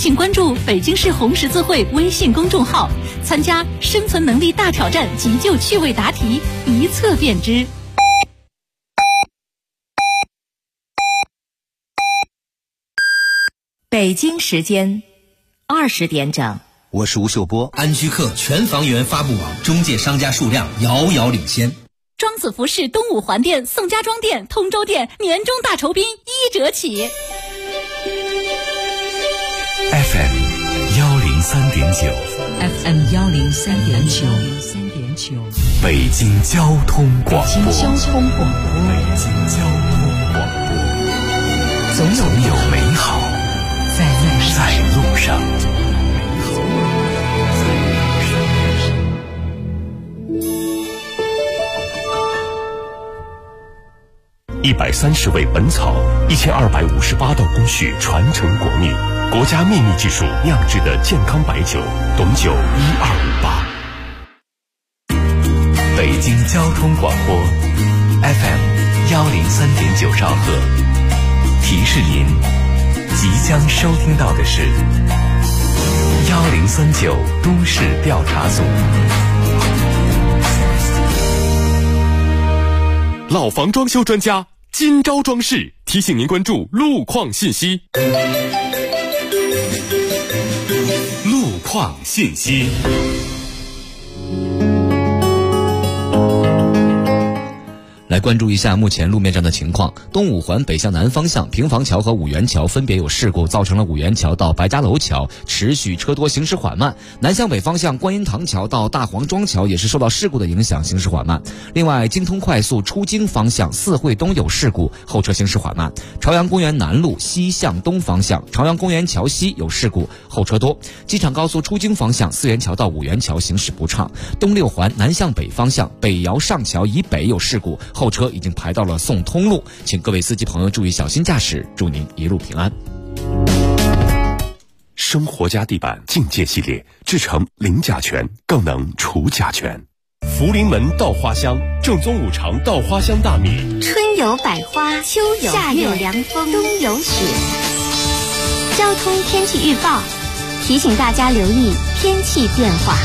请关注北京市红十字会微信公众号，参加生存能力大挑战急救趣味答题，一测便知。 北京时间20点整， 我是吴秀波。 安居客全房源发布网中介商家数量遥遥领先。 庄子服饰东五环店、宋家庄店、通州店年终大酬宾1折起。 FM 103.9 FM 103.9 北京交通广播。 北京交通广播，总有美好在路上。 130味本草，1258道工序传承国秘，国家秘密技术酿制的健康白酒，董酒1258。北京交通广播 FM 103.9兆赫，提示您即将收听到的是1039都市调查组。 老房装修专家今朝装饰提醒您关注路况信息。路况信息。 来关注一下目前路面上的情况。东五环北向南方向平房桥和五元桥分别有事故，造成了五元桥到白家楼桥持续车多，行驶缓慢。南向北方向观音堂桥到大黄庄桥也是受到事故的影响，行驶缓慢。另外，京通快速出京方向四惠东有事故，后车行驶缓慢。朝阳公园南路西向东方向朝阳公园桥西有事故，后车多。机场高速出京方向四元桥到五元桥行驶不畅。东六环南向北方向北窑上桥以北有事故，后车已经排到了宋通路，请各位司机朋友注意小心驾驶，祝您一路平安。 生活家地板境界系列制成零甲醛，更能除甲醛。福临门稻花香，正宗五常稻花香大米。 春有百花，秋有夏有凉风，冬有雪。交通天气预报提醒大家留意天气变化。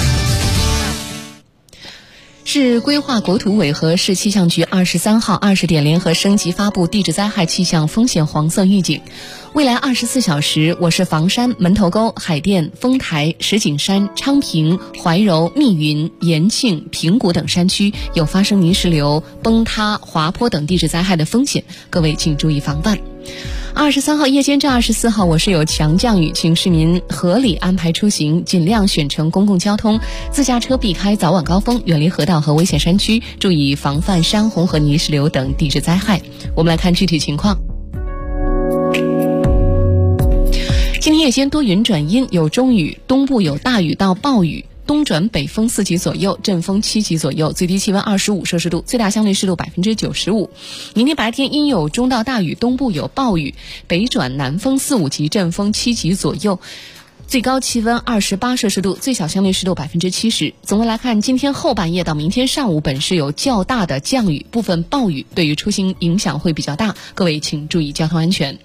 市规划国土委和市气象局23号20点联合升级发布地质灾害气象风险黄色预警。未来24小时，我市房山、门头沟、海淀、丰台、石景山、昌平、怀柔、密云、延庆、平谷等山区有发生泥石流、崩塌、滑坡等地质灾害的风险，各位请注意防范。23号夜间至24号，我市有强降雨，请市民合理安排出行，尽量选乘公共交通，自驾车避开早晚高峰，远离河道和危险山区，注意防范山洪和泥石流等地质灾害。我们来看具体情况。今天夜间多云转阴，有中雨，东部有大雨到暴雨，东转北风4级左右，阵风7级左右，最低气温25摄氏度，最大相对湿度95%。明天白天阴有中到大雨，东部有暴雨，北转南风4、5级，阵风7级左右，最高气温28摄氏度，最小相对湿度70%。总的来看，今天后半夜到明天上午本市有较大的降雨，部分暴雨，对于出行影响会比较大，各位请注意交通安全。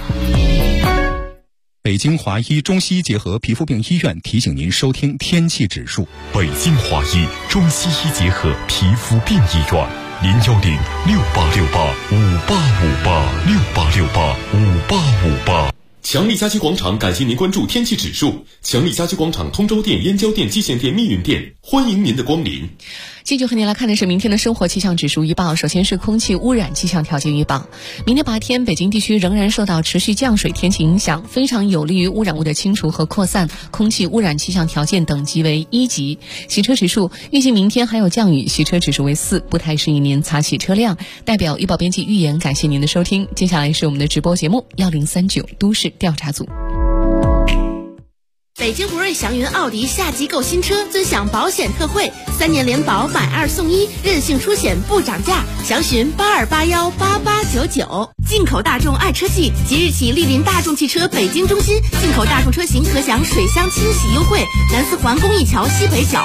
北京华医中西医结合皮肤病医院提醒您收听天气指数。 北京华医中西医结合皮肤病医院，0106868585858685858。 强力家居广场感谢您关注天气指数。强力家居广场通州店、燕郊店、蓟县店、密云店，欢迎您的光临。 继续和您来看的是明天的生活气象指数预报。首先是空气污染气象条件预报。明天白天，北京地区仍然受到持续降水天气影响，非常有利于污染物的清除和扩散，空气污染气象条件等级为1级。洗车指数预计明天还有降雨，洗车指数为4，不太适宜您擦洗车辆。代表预报编辑预言，感谢您的收听。接下来是我们的直播节目1039都市调查组。 北京博瑞祥云奥迪夏季购新车尊享保险特惠，3年联保买2送1，任性出险不涨价，详询82818899。进口大众爱车季即日起莅临大众汽车北京中心，进口大众车型可享水箱清洗优惠，南四环公益桥西北角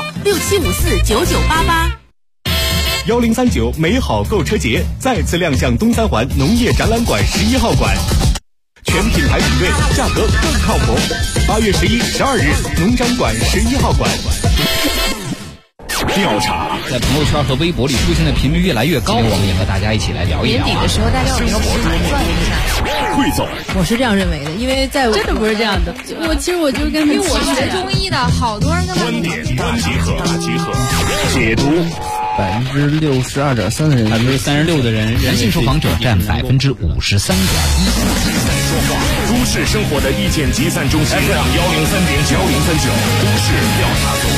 67549988。1039 美好购车节再次亮相东三环农业展览馆11号馆，全品牌比对，价格更靠谱。 8月11、12日，农展馆11号馆。调查在朋友圈和微博里出现的频率越来越高，我们也和大家一起来聊一聊。 年底的时候，大家有没有博主转一下？ 汇总， 我是这样认为的，因为在真的不是这样的。其实我就是跟因为我学中医的，好多人跟观点大集合，解读。 62.3%的人 ，36%的人，男性受访者占53.1%。 都市生活的意见集散中心 FM 103.9、103.9都市调查组。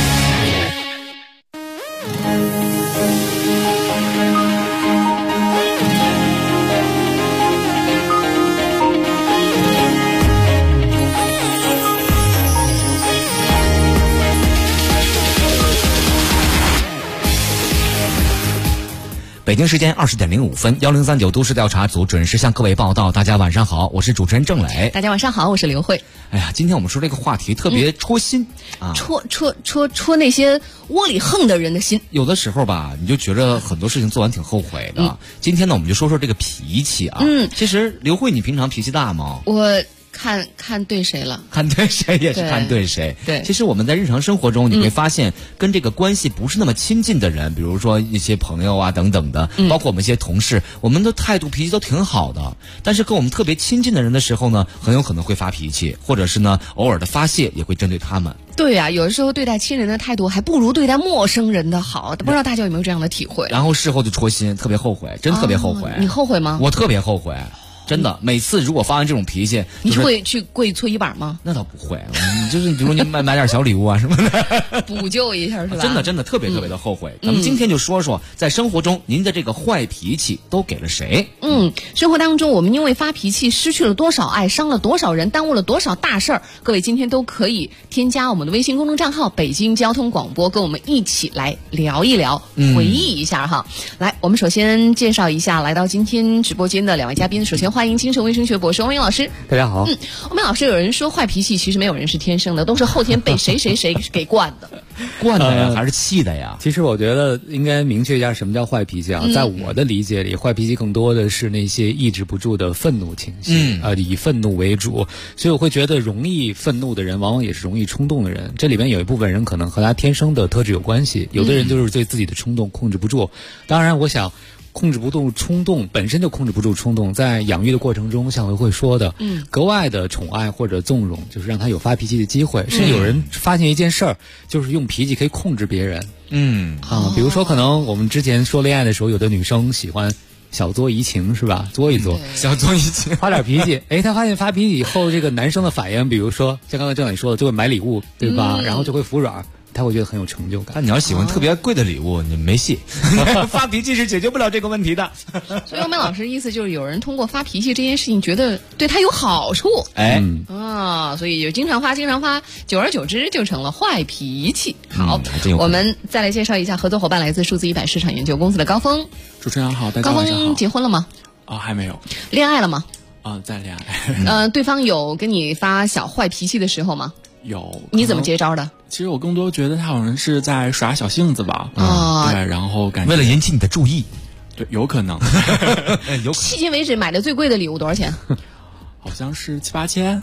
北京时间20点05分，1039都市调查组准时向各位报道。大家晚上好，我是主持人郑磊。 大家晚上好，我是刘慧。 哎呀，今天我们说这个话题特别戳心啊， 戳那些窝里横的人的心。 有的时候吧，你就觉着很多事情做完挺后悔的。今天呢，我们就说说这个脾气啊。其实刘慧，你平常脾气大吗？ 我看对谁了， 看对谁也是看对谁。 对， 其实我们在日常生活中，你会发现跟这个关系不是那么亲近的人，比如说一些朋友啊等等的，包括我们一些同事，我们的态度脾气都挺好的，但是跟我们特别亲近的人的时候呢，很有可能会发脾气，或者是呢偶尔的发泄也会针对他们。 对啊，有的时候对待亲人的态度还不如对待陌生人的好，不知道大家有没有这样的体会？ 然后事后就戳心，特别后悔，真特别后悔。 你后悔吗？ 我特别后悔。真的，每次如果发完这种脾气， 你会去跪搓衣板吗？ 那倒不会，就是比如你买点小礼物啊什么的， 补救一下是吧？ 真的特别的后悔。咱们今天就说说，在生活中您的这个坏脾气都给了谁？ 生活当中我们因为发脾气失去了多少爱，伤了多少人，耽误了多少大事儿？各位今天都可以添加我们的微信公众账号北京交通广播，跟我们一起来聊一聊，回忆一下哈。来，我们首先介绍一下来到今天直播间的两位嘉宾，首先欢迎精神卫生学博士欧明老师。 大家好。 欧明老师，有人说坏脾气其实没有人是天生的，都是后天被谁给惯的。 惯的呀，还是气的呀？ 其实我觉得应该明确一下什么叫坏脾气啊。在我的理解里，坏脾气更多的是那些抑制不住的愤怒情绪，以愤怒为主。所以我会觉得容易愤怒的人，往往也是容易冲动的人。这里面有一部分人可能和他天生的特质有关系，有的人就是对自己的冲动控制不住。当然，我想控制不住冲动，本身就控制不住冲动，在养育的过程中，像我会说的，格外的宠爱或者纵容，就是让他有发脾气的机会。甚至有人发现一件事儿，就是用脾气可以控制别人。比如说可能我们之前说恋爱的时候，有的女生喜欢小作怡情是吧？作一作， 小作怡情， 发点脾气。他发现发脾气以后，这个男生的反应，比如说像刚才郑磊说的，就会买礼物，对吧？然后就会服软。他会觉得很有成就感。 但你要喜欢特别贵的礼物，你没戏。发脾气是解决不了这个问题的。 所以欧明老师意思就是，有人通过发脾气这件事情，觉得对他有好处。所以就经常发，久而久之就成了坏脾气。好，我们再来介绍一下合作伙伴，来自数字100市场研究公司的高峰。 主持人好，大家晚上好。 高峰结婚了吗？ 还没有。 恋爱了吗？ 在恋爱。 对方有跟你发小坏脾气的时候吗？ 有。 你怎么接招的？ 其实我更多觉得他好像是在耍小性子吧。对，然后感觉为了引起你的注意。 对，有可能。 迄今为止买的最贵的礼物多少钱？ 好像是7、8千。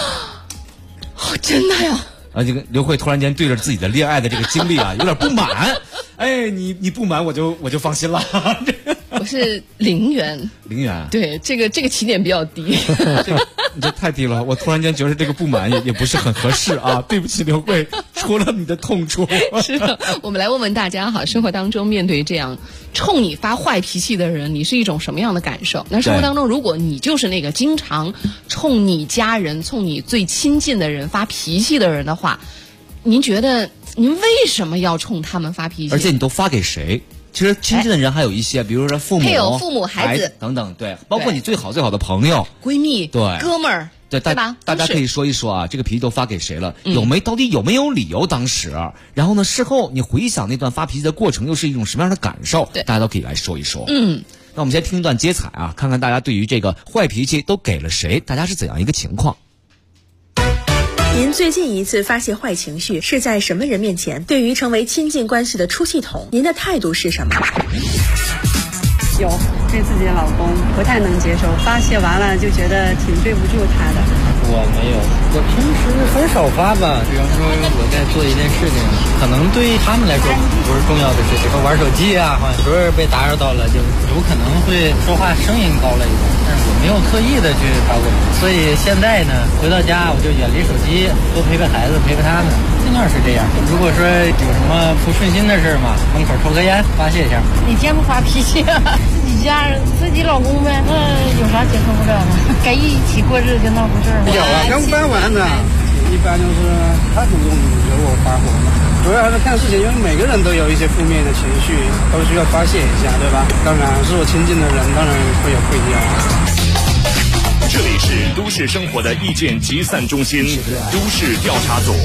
真的呀？ 这个刘慧突然间对着自己的恋爱的这个经历啊，有点不满。你不满我就放心了。 我是0元。 0元。 对，这个起点比较低。 你这太低了，我突然间觉得这个不满也不是很合适啊！对不起，刘慧，戳了你的痛处。 是的，我们来问问大家哈，生活当中面对这样冲你发坏脾气的人，你是一种什么样的感受？那生活当中，如果你就是那个经常冲你家人、冲你最亲近的人发脾气的人的话，您觉得您为什么要冲他们发脾气？ 而且你都发给谁？其实亲近的人还有一些，比如说父母、 配偶、父母、孩子等等，对，包括你最好的朋友、 闺蜜、 对、 哥们儿， 对吧？大家可以说一说啊，这个脾气都发给谁了？到底有没有理由？当时，然后呢，事后你回想那段发脾气的过程，又是一种什么样的感受？大家都可以来说一说。那我们先听一段接彩啊，看看大家对于这个坏脾气都给了谁，大家是怎样一个情况。 您最近一次发泄坏情绪是在什么人面前？对于成为亲近关系的出气筒，您的态度是什么？ 对自己的老公不太能接受，发泄完了就觉得挺对不住他的。 我没有，我平时很少发吧。比方说我在做一件事情，可能对他们来说不是重要的事情，说玩手机啊，好像不是被打扰到了，就有可能会说话声音高了一点，但是我没有特意的去发过。所以现在呢，回到家我就远离手机，多陪陪孩子，陪陪他们，尽量是这样。如果说有什么不顺心的事嘛，门口抽个烟发泄一下。 你见不发脾气啊？自己老公呗，那有啥接受不了的？该一起过日子就闹出事儿。 有啊，刚搬完的，一般就是他主动惹我发火嘛。主要还是看事情，因为每个人都有一些负面的情绪，都需要发泄一下，对吧？当然是我亲近的人，当然会有不一样。 这里是都市生活的意见集散中心，都市调查组。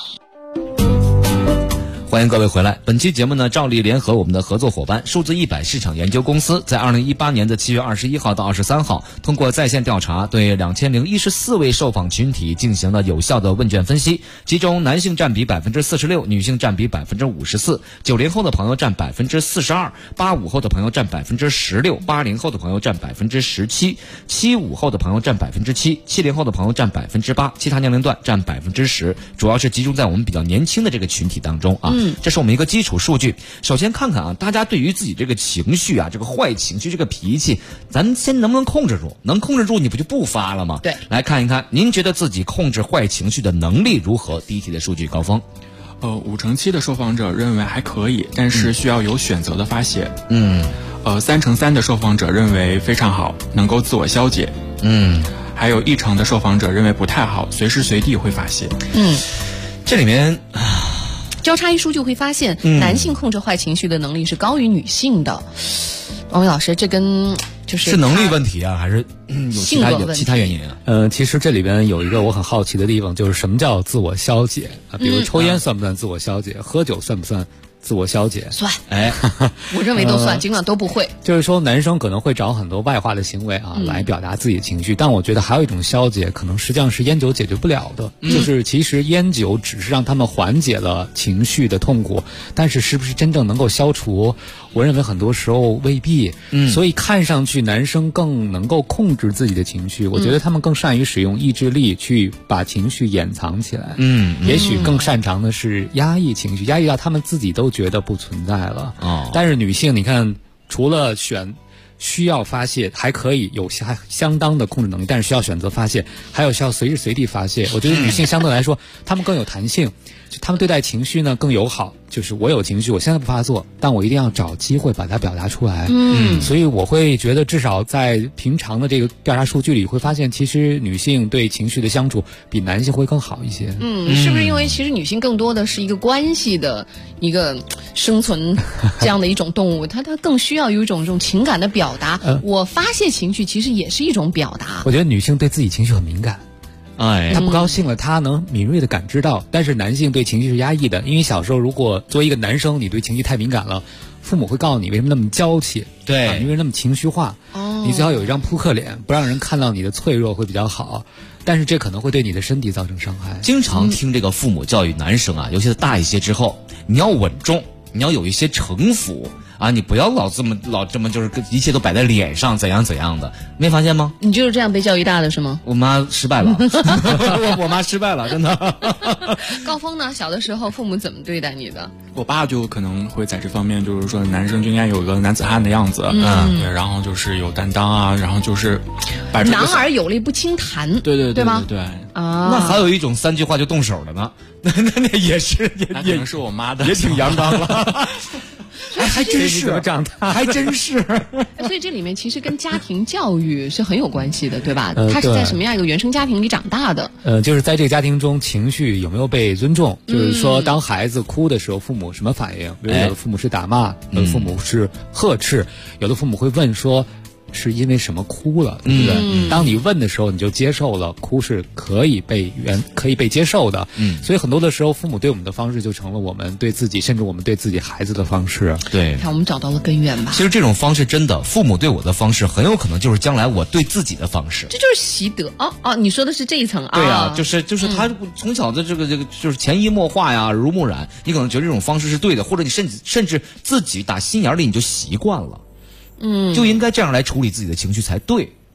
欢迎各位回来。本期节目呢，照例联合我们的合作伙伴数字100市场研究公司，在2018年的7月21号到23号，通过在线调查，对2014位受访群体进行了有效的问卷分析，其中男性占比46%，女性占比54%，90后的朋友占42%，85后的朋友占16%，80后的朋友占17%，75后的朋友占7%，70后的朋友占8%，其他年龄段占10%，主要是集中在我们比较年轻的这个群体当中啊。这是我们一个基础数据。首先看看啊，大家对于自己这个情绪啊，这个坏情绪，这个脾气，咱先能不能控制住？能控制住，你不就不发了吗？ 对， 来看一看，您觉得自己控制坏情绪的能力如何？第一题的数据，高峰。 5成7的受访者认为还可以，但是需要有选择的发泄。3成3的受访者认为非常好，能够自我消解。还有1成的受访者认为不太好，随时随地会发泄。 这里面交叉一数就会发现，男性控制坏情绪的能力是高于女性的。王伟老师，这跟是能力问题啊，还是有其他原因啊？其实这里边有一个我很好奇的地方，就是什么叫自我消解啊？比如抽烟算不算自我消解？喝酒算不算自我消解？ 算。我认为都算，尽管都不会。 就是说，男生可能会找很多外化的行为啊，来表达自己的情绪，但我觉得还有一种消解，可能实际上是烟酒解决不了的。就是其实烟酒只是让他们缓解了情绪的痛苦，但是是不是真正能够消除？我认为很多时候未必。所以看上去男生更能够控制自己的情绪，我觉得他们更善于使用意志力去把情绪掩藏起来。也许更擅长的是压抑情绪，压抑到他们自己都觉得不存在了。但是女性，你看，除了需要发泄，还可以有相当的控制能力，但是需要选择发泄，还有需要随时随地发泄。我觉得女性相对来说，她们更有弹性，她们对待情绪呢更友好。就是我有情绪，我现在不发作，但我一定要找机会把它表达出来。所以我会觉得，至少在平常的这个调查数据里，会发现其实女性对情绪的相处比男性会更好一些。 是不是因为其实女性更多的是一个关系的一个生存这样的一种动物，她更需要有一种这种情感的表达。我发泄情绪其实也是一种表达。 我觉得女性对自己情绪很敏感。他不高兴了，他能敏锐的感知到，但是男性对情绪是压抑的，因为小时候如果作为一个男生，你对情绪太敏感了，父母会告诉你为什么那么娇气， 对， 因为那么情绪化，你最好有一张扑克脸，不让人看到你的脆弱会比较好，但是这可能会对你的身体造成伤害。 经常听这个父母教育男生啊，尤其是大一些之后，你要稳重，你要有一些城府。你不要老这么就是一切都摆在脸上，怎样的，没发现吗？ 你就是这样被教育大的是吗？ 我妈失败了，我妈失败了，真的。 高峰呢？小的时候父母怎么对待你的？ 我爸就可能会在这方面，就是说男生就应该有个男子汉的样子，对，然后就是有担当啊，然后就是男儿有泪不轻弹， 对吗？ 对啊， 那还有一种3句话就动手了呢，那也是， 那可能是我妈的， 也挺阳刚了。还真是长大， 还真是。 所以这里面其实跟家庭教育是很有关系的，对吧？他是在什么样一个原生家庭里长大的？ 就是在这个家庭中，情绪有没有被尊重？就是说，当孩子哭的时候，父母什么反应？比如有的父母是打骂，有的父母是呵斥，有的父母会问说，是因为什么哭了，对不对？当你问的时候，你就接受了，哭是可以被接受的。所以很多的时候，父母对我们的方式就成了我们对自己，甚至我们对自己孩子的方式。 对， 看我们找到了根源吧。 其实这种方式真的，父母对我的方式，很有可能就是将来我对自己的方式。 这就是习得你说的是这一层啊？ 对啊，就是他从小的这个就是潜移默化呀，耳濡目染，你可能觉得这种方式是对的，或者你甚至自己打心眼里你就习惯了。就应该这样来处理自己的情绪才对。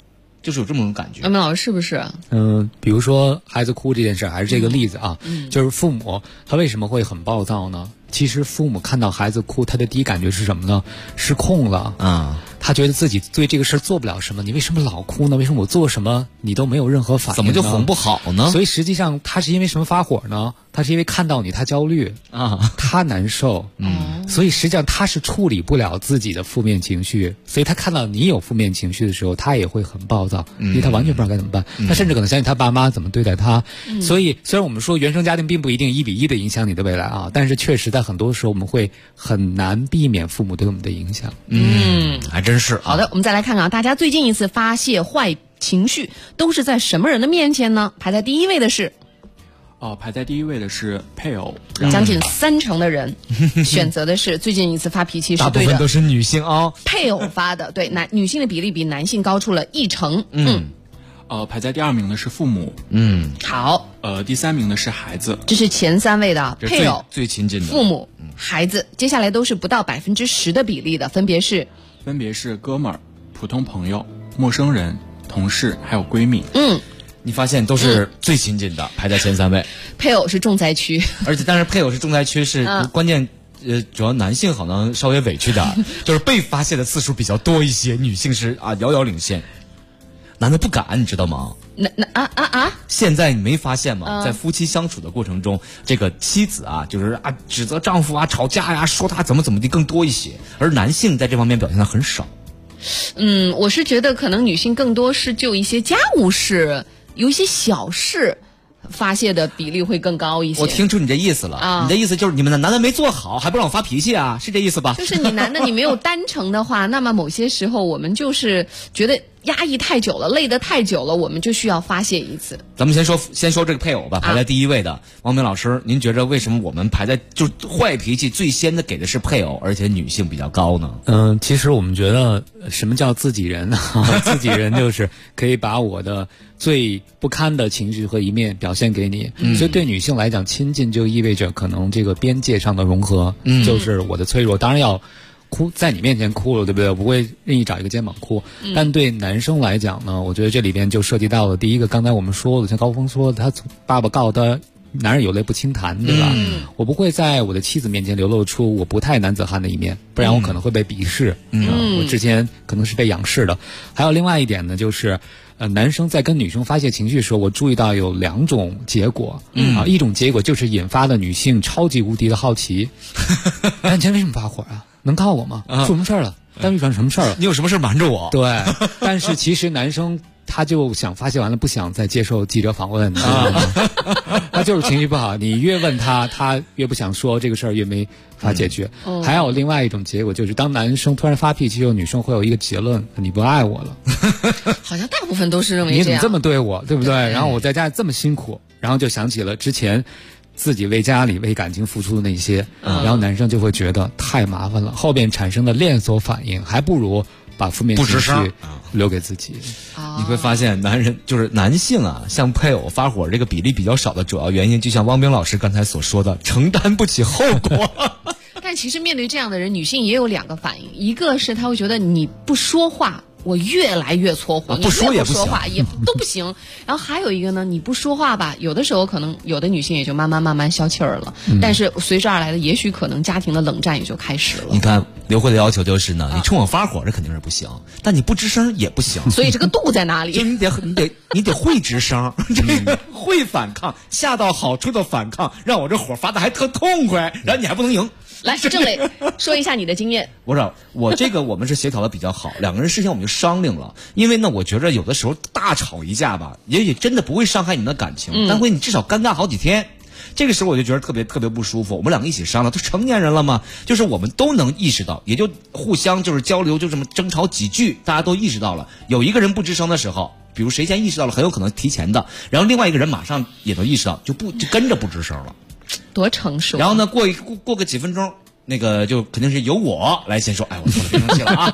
就是有这么种感觉。 王明老师是不是？ 比如说孩子哭这件事，还是这个例子啊，就是父母他为什么会很暴躁呢？其实父母看到孩子哭，他的第一感觉是什么呢？失控了啊！他觉得自己对这个事做不了什么，你为什么老哭呢？为什么我做什么你都没有任何反应呢？ 怎么就哄不好呢？ 所以实际上他是因为什么发火呢？他是因为看到你他焦虑啊，他难受，所以实际上他是处理不了自己的负面情绪，所以他看到你有负面情绪的时候，他也会很暴躁，因为他完全不知道该怎么办，他甚至可能相信他爸妈怎么对待他。所以虽然我们说原生家庭并不一定1比1的影响你的未来啊，但是确实在很多时候我们会很难避免父母对我们的影响。 还真是。 好的，我们再来看看大家最近一次发泄坏情绪都是在什么人的面前呢？排在第一位的是排在第一位的是配偶， 将近30%的人选择的是最近一次发脾气是对的， 大部分都是女性啊， 配偶发的，对，女性的比例比男性高出了1%。 排在第2名的是父母， 好， 第3名的是孩子， 这是前3位的配偶、 最亲近的父母、孩子，接下来都是不到10%的比例的，分别是哥们儿、普通朋友、陌生人、同事还有闺蜜。 你发现都是最亲近的，排在前3位。 配偶是重灾区， 但是配偶是重灾区是关键。主要男性好像稍微委屈点，就是被发泄的次数比较多一些，女性是遥遥领先。男的不敢，你知道吗？现在你没发现吗？在夫妻相处的过程中，这个妻子就是指责丈夫吵架呀，说他怎么的更多一些，而男性在这方面表现的很少。 我是觉得可能女性更多是就一些家务事，有一些小事发泄的比例会更高一些。 我听出你这意思了，你的意思就是你们的男的没做好，还不让我发脾气啊？是这意思吧？ 就是你男的你没有单程的话，那么某些时候我们就是觉得压抑太久了，累得太久了，我们就需要发泄一次。 咱们先说这个配偶吧，排在第一位的王明老师，您觉得为什么我们排在就坏脾气最先的给的是配偶，而且女性比较高呢？ 其实我们觉得什么叫自己人呢？自己人就是可以把我的最不堪的情绪和一面表现给你，所以对女性来讲，亲近就意味着可能这个边界上的融合，就是我的脆弱，当然要哭，在你面前哭了，对不对？我不会任意找一个肩膀哭。但对男生来讲呢，我觉得这里边就涉及到了第一个，刚才我们说的，像高峰说的，他爸爸告诉他，男人有泪不轻弹，对吧？我不会在我的妻子面前流露出我不太男子汉的一面，不然我可能会被鄙视。我之前可能是被仰视的。还有另外一点呢，就是男生在跟女生发泄情绪的时候，我注意到有2种结果。一种结果就是引发了女性超级无敌的好奇。你今天为什么发火啊？能告我吗？出什么事儿了？单位发生什么事儿了？ 你有什么事瞒着我？ 对，但是其实男生他就想发泄完了，不想再接受记者访问，他就是情绪不好。你越问他，他越不想说这个事儿，越没法解决。还有另外一种结果，就是当男生突然发脾气后，女生会有一个结论：你不爱我了。 好像大部分都是认为你怎么这么对我，对不对？然后我在家里这么辛苦，然后就想起了之前自己为家里为感情付出的那些，然后男生就会觉得太麻烦了，后边产生的连锁反应，还不如把负面情绪留给自己。 你会发现男性向配偶发火这个比例比较少的主要原因，就像汪冰老师刚才所说的，承担不起后果。 但其实面对这样的人，女性也有2个反应，一个是她会觉得你不说话，我越来越搓火， 不说也不行， 你说话也都不行。然后还有一个呢，你不说话吧，有的时候可能有的女性也就慢慢消气儿了，但是随之而来的，也许可能家庭的冷战也就开始了。 你看刘慧的要求就是呢，你冲我发火这肯定是不行，但你不吱声也不行。 所以这个度在哪里？ 就你得会吱声，会反抗，恰到好处的反抗，让我这火发的还特痛快，然后你还不能赢。 来，郑磊说一下你的经验。 不是我们是协调的比较好，2个人事先我们就商量了，因为呢，我觉着有的时候大吵一架吧，也真的不会伤害你们的感情，但会你至少尴尬好几天。这个时候我就觉得特别不舒服。我们2个一起商量，都成年人了嘛，就是我们都能意识到，也就互相就是交流，就这么争吵几句，大家都意识到了。有一个人不吱声的时候，比如谁先意识到了，很有可能提前的，然后另外一个人马上也都意识到，就跟着不吱声了。 多成熟。 然后呢，过个几分钟，那个就肯定是由我来先说，我错了，别生气了啊。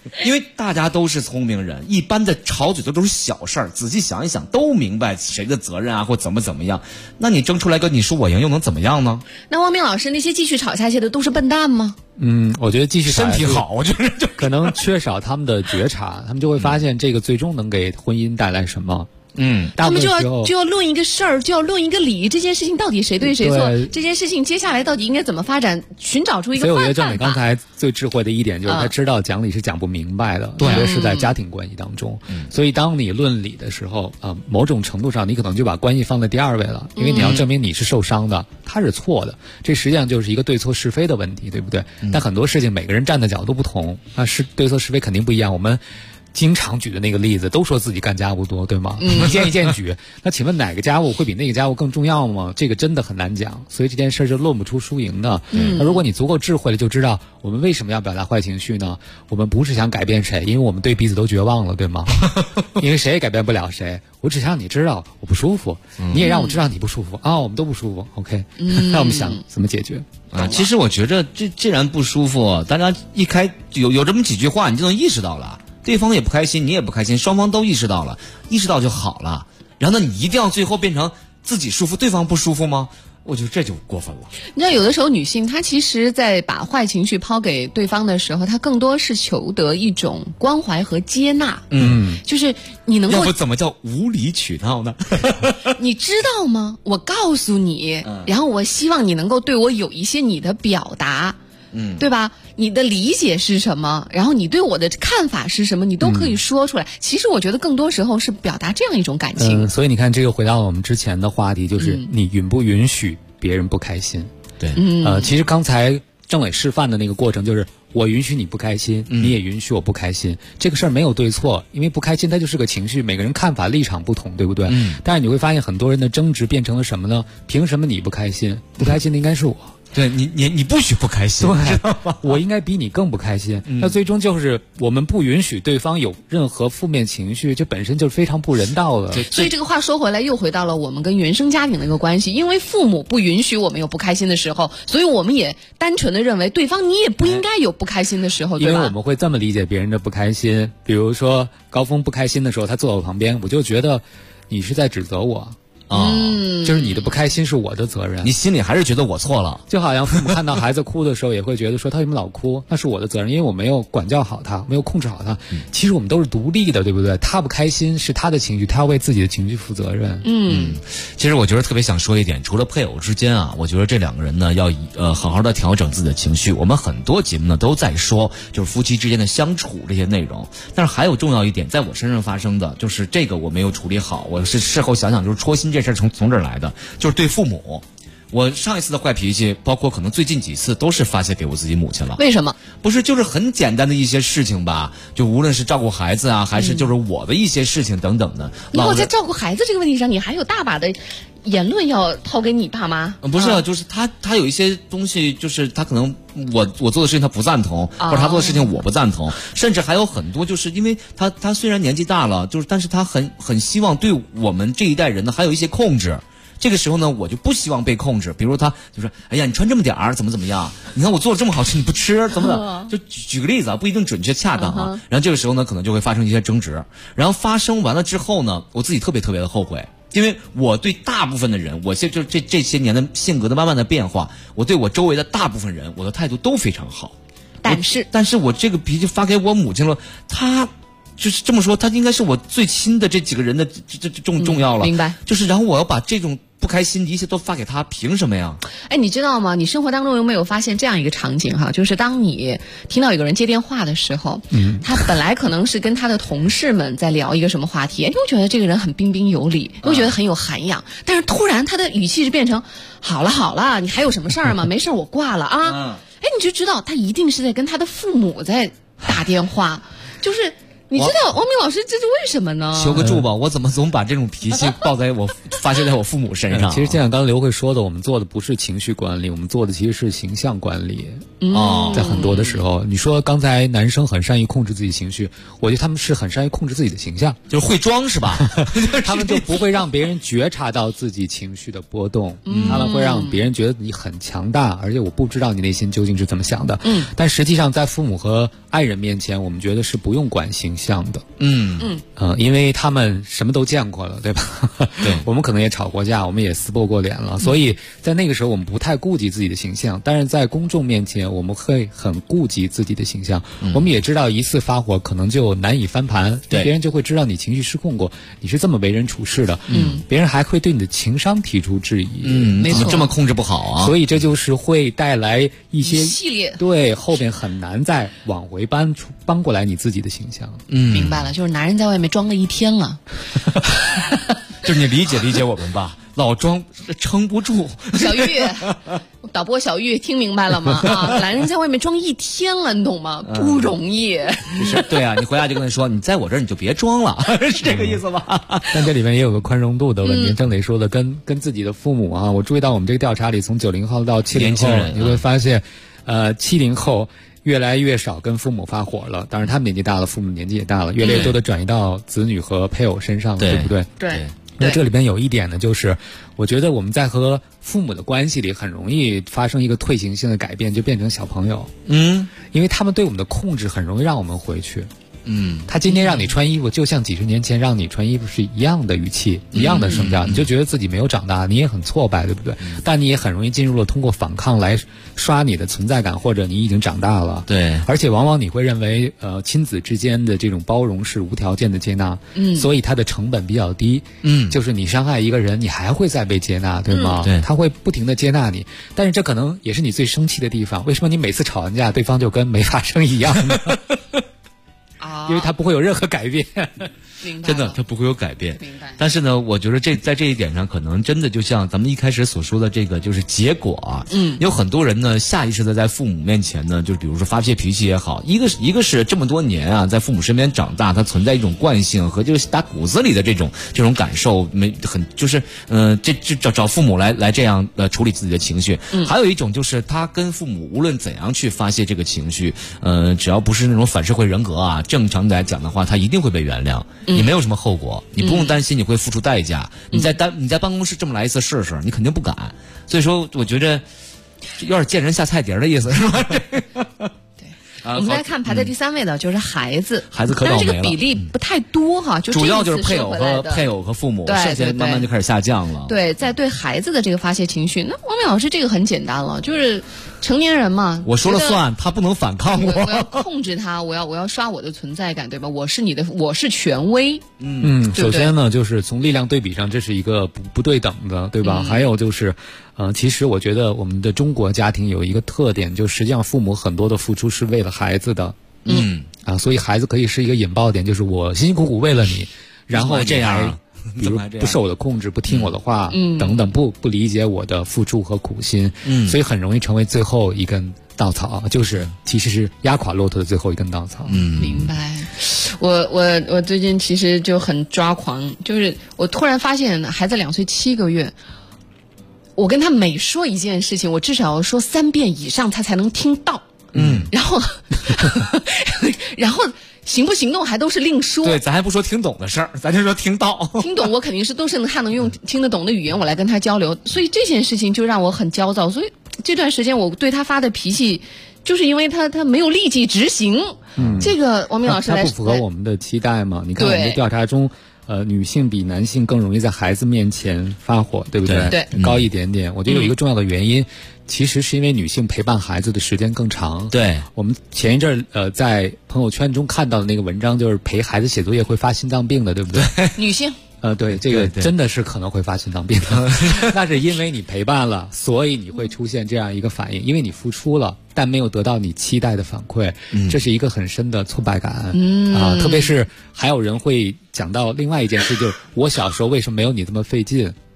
因为大家都是聪明人，一般的吵嘴都是小事儿，仔细想一想都明白谁的责任啊，或怎么样。那你争出来跟你说我赢又能怎么样呢？ 那汪明老师，那些继续吵下去的都是笨蛋吗？ 我觉得继续身体好，我觉得就可能缺少他们的觉察，他们就会发现这个最终能给婚姻带来什么。 他们就要论一个事儿，就要论一个理，这件事情到底谁对谁错，这件事情接下来到底应该怎么发展，寻找出一个所以我觉得郑磊刚才最智慧的一点就是他知道讲理是讲不明白的，特别是在家庭关系当中。所以当你论理的时候，某种程度上你可能就把关系放在第二位了，因为你要证明你是受伤的，他是错的，这实际上就是一个对错是非的问题，对不对？但很多事情每个人站的角度不同，那是对错是非肯定不一样。我们经常举的那个例子，都说自己干家务多，对吗？一件一件举，那请问哪个家务会比那个家务更重要吗？这个真的很难讲，所以这件事就论不出输赢的。那如果你足够智慧了，就知道我们为什么要表达坏情绪呢？我们不是想改变谁，因为我们对彼此都绝望了，对吗？因为谁也改变不了谁，我只想让你知道我不舒服，你也让我知道你不舒服啊，我们都不舒服。OK，那我们想怎么解决？ 其实我觉着既然不舒服，大家一开有这么几句话，你就能意识到了。对方也不开心，你也不开心，双方都意识到了，意识到就好了。然后呢，你一定要最后变成自己舒服，对方不舒服吗？我觉得这就过分了。 你知道，有的时候女性她其实在把坏情绪抛给对方的时候，她更多是求得一种关怀和接纳。就是你能够， 要不怎么叫无理取闹呢？ 你知道吗？我告诉你，然后我希望你能够对我有一些你的表达。对吧？你的理解是什么？然后你对我的看法是什么？你都可以说出来。其实我觉得更多时候是表达这样一种感情。 所以你看，这个回到了我们之前的话题，就是你允不允许别人不开心？ 对， 其实刚才郑磊示范的那个过程就是我允许你不开心，你也允许我不开心。这个事儿没有对错，因为不开心它就是个情绪，每个人看法立场不同，对不对？但是你会发现很多人的争执变成了什么呢？凭什么你不开心？不开心的应该是我。 对你不许不开心， 对，我应该比你更不开心。那最终就是我们不允许对方有任何负面情绪，这本身就是非常不人道的。 所以这个话说回来，又回到了我们跟原生家庭的一个关系，因为父母不允许我们有不开心的时候，所以我们也单纯的认为对方你也不应该有不开心的时候，对吧？ 因为我们会这么理解别人的不开心，比如说高峰不开心的时候，他坐我旁边，我就觉得你是在指责我。就是你的不开心是我的责任， 你心里还是觉得我错了。 就好像父母看到孩子哭的时候，也会觉得说他为什么老哭，那是我的责任，因为我没有管教好他，没有控制好他。其实我们都是独立的，对不对？他不开心是他的情绪，他要为自己的情绪负责任。 其实我觉得特别想说一点，除了配偶之间啊，我觉得这两个人呢要好好的调整自己的情绪。我们很多节目呢都在说就是夫妻之间的相处这些内容，但是还有重要一点在我身上发生的就是这个我没有处理好，我是事后想想就是戳心这事从这儿来的，就是对父母。我上一次的坏脾气，包括可能最近几次，都是发泄给我自己母亲了。 为什么？ 不是就是很简单的一些事情吧，就无论是照顾孩子啊，还是就是我的一些事情等等的。 如果在照顾孩子这个问题上，你还有大把的言论要抛给你爸妈？ 不是，就是他有一些东西，就是他可能我做的事情他不赞同，或者他做的事情我不赞同，甚至还有很多就是因为他虽然年纪大了，就是但是他很希望对我们这一代人呢还有一些控制。这个时候呢，我就不希望被控制。比如他就说：“哎呀，你穿这么点儿，怎么样？你看我做的这么好吃，你不吃，怎么的？”就举个例子啊，不一定准确恰当啊。然后这个时候呢，可能就会发生一些争执。然后发生完了之后呢，我自己特别的后悔，因为我对大部分的人，我就这些年的性格的慢慢的变化，我对我周围的大部分人，我的态度都非常好。但是我这个脾气发给我母亲了，她。就是这么说，他应该是我最亲的这几个人的这重要了。 明白。 就是然后我要把这种不开心的一切都发给他，凭什么呀？ 哎，你知道吗？你生活当中有没有发现这样一个场景哈？就是当你听到有个人接电话的时候，他本来可能是跟他的同事们在聊一个什么话题，你会觉得这个人很彬彬有礼，你会觉得很有涵养，但是突然他的语气是变成好了，你还有什么事儿吗？没事，我挂了啊。哎，你就知道他一定是在跟他的父母在打电话，就是。 你知道王明老师这是为什么呢？ 求个助吧，我怎么总把这种脾气发泄在我父母身上？ 其实就像刚刚刘慧说的，我们做的不是情绪管理，我们做的其实是形象管理。在很多的时候，你说刚才男生很善于控制自己情绪，我觉得他们是很善于控制自己的形象， 就是会装是吧？ 他们就不会让别人觉察到自己情绪的波动，他们会让别人觉得你很强大，而且我不知道你内心究竟是怎么想的。但实际上在父母和爱人面前，我们觉得是不用管形象的。因为他们什么都见过了，对吧？ 对， 我们可能也吵过架，我们也撕破过脸了，所以在那个时候我们不太顾及自己的形象，但是在公众面前我们会很顾及自己的形象。我们也知道一次发火可能就难以翻盘，别人就会知道你情绪失控过，你是这么为人处事的，别人还会对你的情商提出质疑， 没错，这么控制不好啊。 所以这就是会带来一些系列， 对，后面很难再往回搬过来你自己的形象。 明白了，就是男人在外面装了一天了。 就是你理解我们吧，老装撑不住。 小玉，导播小玉，听明白了吗？啊，男人在外面装一天了，你懂吗？不容易。 对啊，你回家就跟他说，你在我这儿你就别装了，是这个意思吧？ 但这里面也有个宽容度的问题。郑磊说的跟自己的父母啊，我注意到我们这个调查里，从90后到70后，你会发现，70后越来越少跟父母发火了，当然他们年纪大了，父母年纪也大了，越来越多的转移到子女和配偶身上，对不对？ 对。 那这里边有一点呢，就是我觉得我们在和父母的关系里很容易发生一个退行性的改变，就变成小朋友。因为他们对我们的控制很容易让我们回去。他今天让你穿衣服，就像几十年前让你穿衣服是一样的语气，一样的声调，你就觉得自己没有长大，你也很挫败，对不对？但你也很容易进入了通过反抗来刷你的存在感，或者你已经长大了。 对， 而且往往你会认为，亲子之间的这种包容是无条件的接纳，所以它的成本比较低。就是你伤害一个人，你还会再被接纳，对吗？ 对， 他会不停的接纳你，但是这可能也是你最生气的地方。为什么你每次吵完架，对方就跟没发生一样呢？因为他不会有任何改变。 真的，它不会有改变。但是呢，我觉得在这一点上，可能真的就像咱们一开始所说的这个，就是结果啊。有很多人呢，下意识的在父母面前呢，就比如说发些脾气也好，一个是这么多年啊，在父母身边长大，他存在一种惯性和就是打骨子里的这种感受，找父母来这样处理自己的情绪。还有一种就是他跟父母无论怎样去发泄这个情绪，只要不是那种反社会人格啊，正常来讲的话，他一定会被原谅。你没有什么后果，你不用担心你会付出代价。你在办公室这么来一次试试，你肯定不敢。所以说，我觉得有点见人下菜碟的意思，是吧？ 我们再看排在第3位的就是孩子， 可倒霉了， 但是这个比例不太多哈， 主要就是配偶和父母，剩下慢慢就开始下降了。 对，在对孩子的这个发泄情绪，那王明老师这个很简单了，就是成年人嘛， 我说了算，他不能反抗我， 我要控制他，我要刷我的存在感，对吧？我是权威。 首先呢，就是从力量对比上，这是一个不对等的，对吧？还有就是。其实我觉得我们的中国家庭有一个特点，就实际上父母很多的付出是为了孩子的，所以孩子可以是一个引爆点，就是我辛辛苦苦为了你，然后这样， 比如不受我的控制，不听我的话，等等，不理解我的付出和苦心，所以很容易成为最后一根稻草，其实是压垮骆驼的最后一根稻草。 明白。我最近其实就很抓狂，就是我突然发现孩子2岁7个月。我跟他每说一件事情，我至少要说3遍以上，他才能听到。然后行不行动还都是另说。 对，咱还不说听懂的事儿，咱就说听到。 听懂我肯定是都是他能用听得懂的语言，我来跟他交流。所以这件事情就让我很焦躁。所以这段时间我对他发的脾气，就是因为他没有立即执行。这个王明老师他不符合我们的期待吗？你看我们的调查中。女性比男性更容易在孩子面前发火，对不对？ 对， 高一点点。我觉得有一个重要的原因，其实是因为女性陪伴孩子的时间更长。 对， 我们前一阵在朋友圈中看到的那个文章，就是陪孩子写作业会发心脏病的，对不对？ 女性。 对，这个真的是可能会发心脏病的。那是因为你陪伴了，所以你会出现这样一个反应，因为你付出了，但没有得到你期待的反馈，这是一个很深的挫败感。特别是还有人会讲到另外一件事，就是我小时候为什么没有你这么费劲？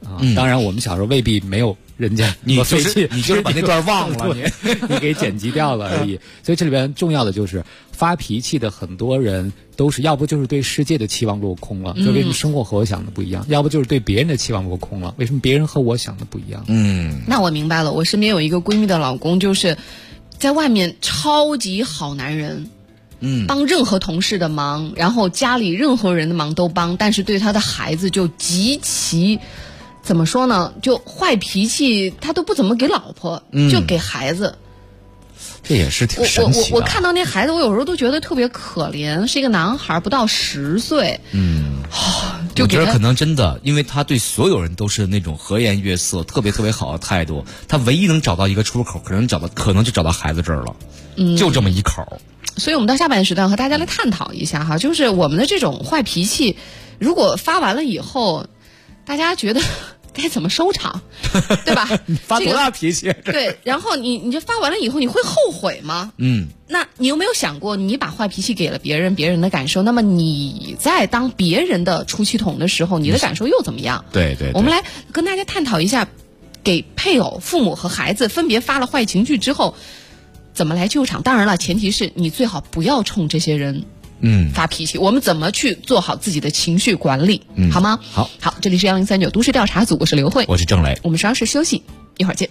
当然我们小时候未必没有人家你就是把那段忘了， 你给剪辑掉了而已。所以这里边重要的就是发脾气的很多人都是要不就是对世界的期望落空了，就为什么生活和我想的不一样，要不就是对别人的期望落空了，为什么别人和我想的不一样。 那我明白了，我身边有一个闺蜜的老公，就是在外面超级好男人，帮任何同事的忙，然后家里任何人的忙都帮，但是对他的孩子就极其怎么说呢，就坏脾气，他都不怎么给老婆，就给孩子。 这也是挺神奇的。 我看到那孩子，我有时候都觉得特别可怜，是一个男孩，不到10岁。 我觉得可能真的，因为他对所有人都是那种和颜悦色，特别特别好的态度，他唯一能找到一个出口，可能就找到孩子这儿了，就这么一口。 所以我们到下半时段和大家来探讨一下哈，就是我们的这种坏脾气，如果发完了以后，大家觉得该怎么收场，对吧？ 你发多大脾气？ 对，然后你就发完了以后，你会后悔吗？那你有没有想过，你把坏脾气给了别人，别人的感受，那么你在当别人的出气筒的时候，你的感受又怎么样？ 对， 我们来跟大家探讨一下，给配偶、父母和孩子分别发了坏情绪之后，怎么来救场？当然了，前提是你最好不要冲这些人发脾气。我们怎么去做好自己的情绪管理，好吗？ 好， 这里是1039都市调查组，我是刘慧， 我是郑雷， 我们稍事休息，一会儿见。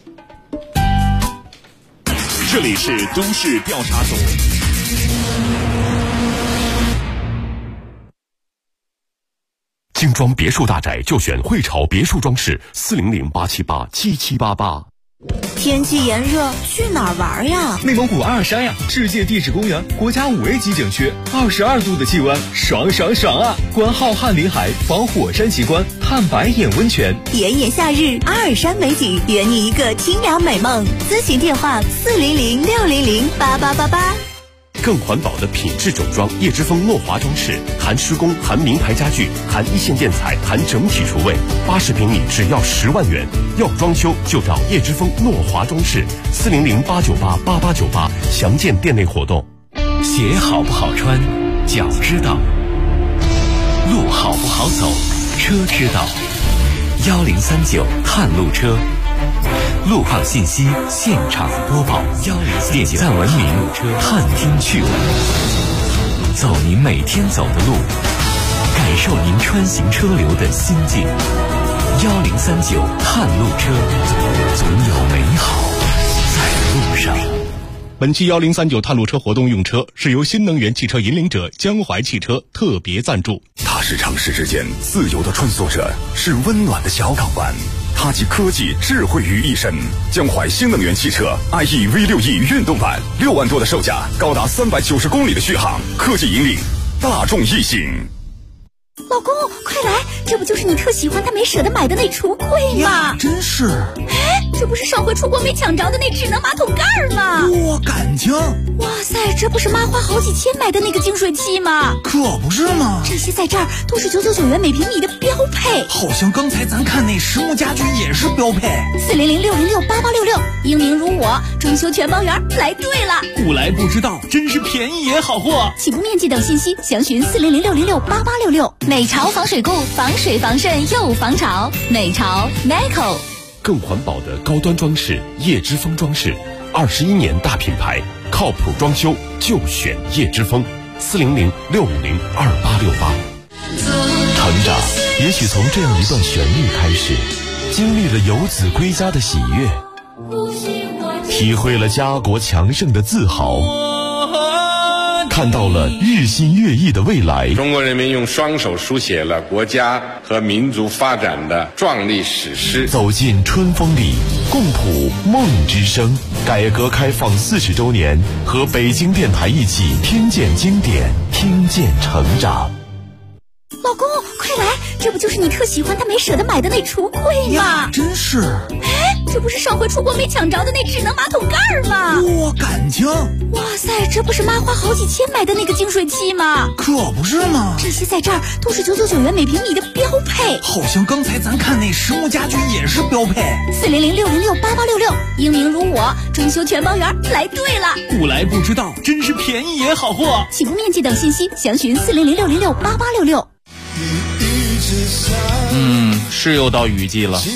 这里是都市调查组。 精装别墅大宅就选汇潮别墅装饰，400-878-7788。 天气炎热，去哪儿玩呀？ 内蒙古阿尔山呀，世界地质公园，国家5A级景区，22度的气温，爽爽爽啊！观浩瀚林海，访火山奇观，探白眼温泉。 炎炎夏日，阿尔山美景，圆你一个清凉美梦。咨询电话400-600-8888。 更环保的品质整装，叶之峰诺华装饰，含施工，含名牌家具，含一线建材，含整体厨卫，80平米只要10万元。要装修就找叶之峰诺华装饰，400-898-8898，详见店内活动。 鞋好不好穿，脚知道；路好不好走，车知道。1039探路车，路况信息现场播报。点赞文明，探听趣闻，走您每天走的路，感受您穿行车流的心境。1039探路车，总有美好在路上。 本期1039探路车活动用车是由新能源汽车引领者江淮汽车特别赞助。 它是城市之间自由的穿梭着，是温暖的小港湾。它集科技智慧于一身，江淮新能源汽车 IE V6E 运动版，6万多的售价，高达390公里的续航，科技引领大众异性。 老公，快来，这不就是你特喜欢但没舍得买的那橱柜吗？ 真是。 这不是上回出国没抢着的那智能马桶盖吗？ 我感情。 哇塞，这不是妈花好几千买的那个净水器吗？ 可不是吗？ 这些在这儿都是999元每平米的标配。 好像刚才咱看那实木家居也是标配。 400-600-8866，英明如我，装修全包圆，来对了。 不来不知道，真是便宜也好货。 起步面积等信息详询400-600-8866。美潮防水固，防水防渗又防潮。美潮 Meco。 更环保的高端装饰，叶之峰装饰，21年大品牌，靠谱装修就选叶之峰，400-650-2868。成长也许从这样一段旋律开始，经历了游子归家的喜悦，体会了家国强盛的自豪，看到了日新月异的未来。 中国人民用双手书写了国家和民族发展的壮丽史诗。 走进春风里，共谱梦之声。改革开放40周年，和北京电台一起听见经典，听见成长。 老公，快来，这不就是你特喜欢但没舍得买的那橱柜吗？ 真是。 这不是上回出国没抢着的那智能马桶盖吗？ 我感情。 哇塞，这不是妈花好几千买的那个净水器吗？ 可不是吗？ 这些在这儿都是999元每平米的标配。 好像刚才咱看那实木家居也是标配。 400-600-8866，英明如我，装修全包圆，来对了。 不来不知道，真是便宜也好货。 起步面积等信息详询400-600-8866。 是又到雨季了。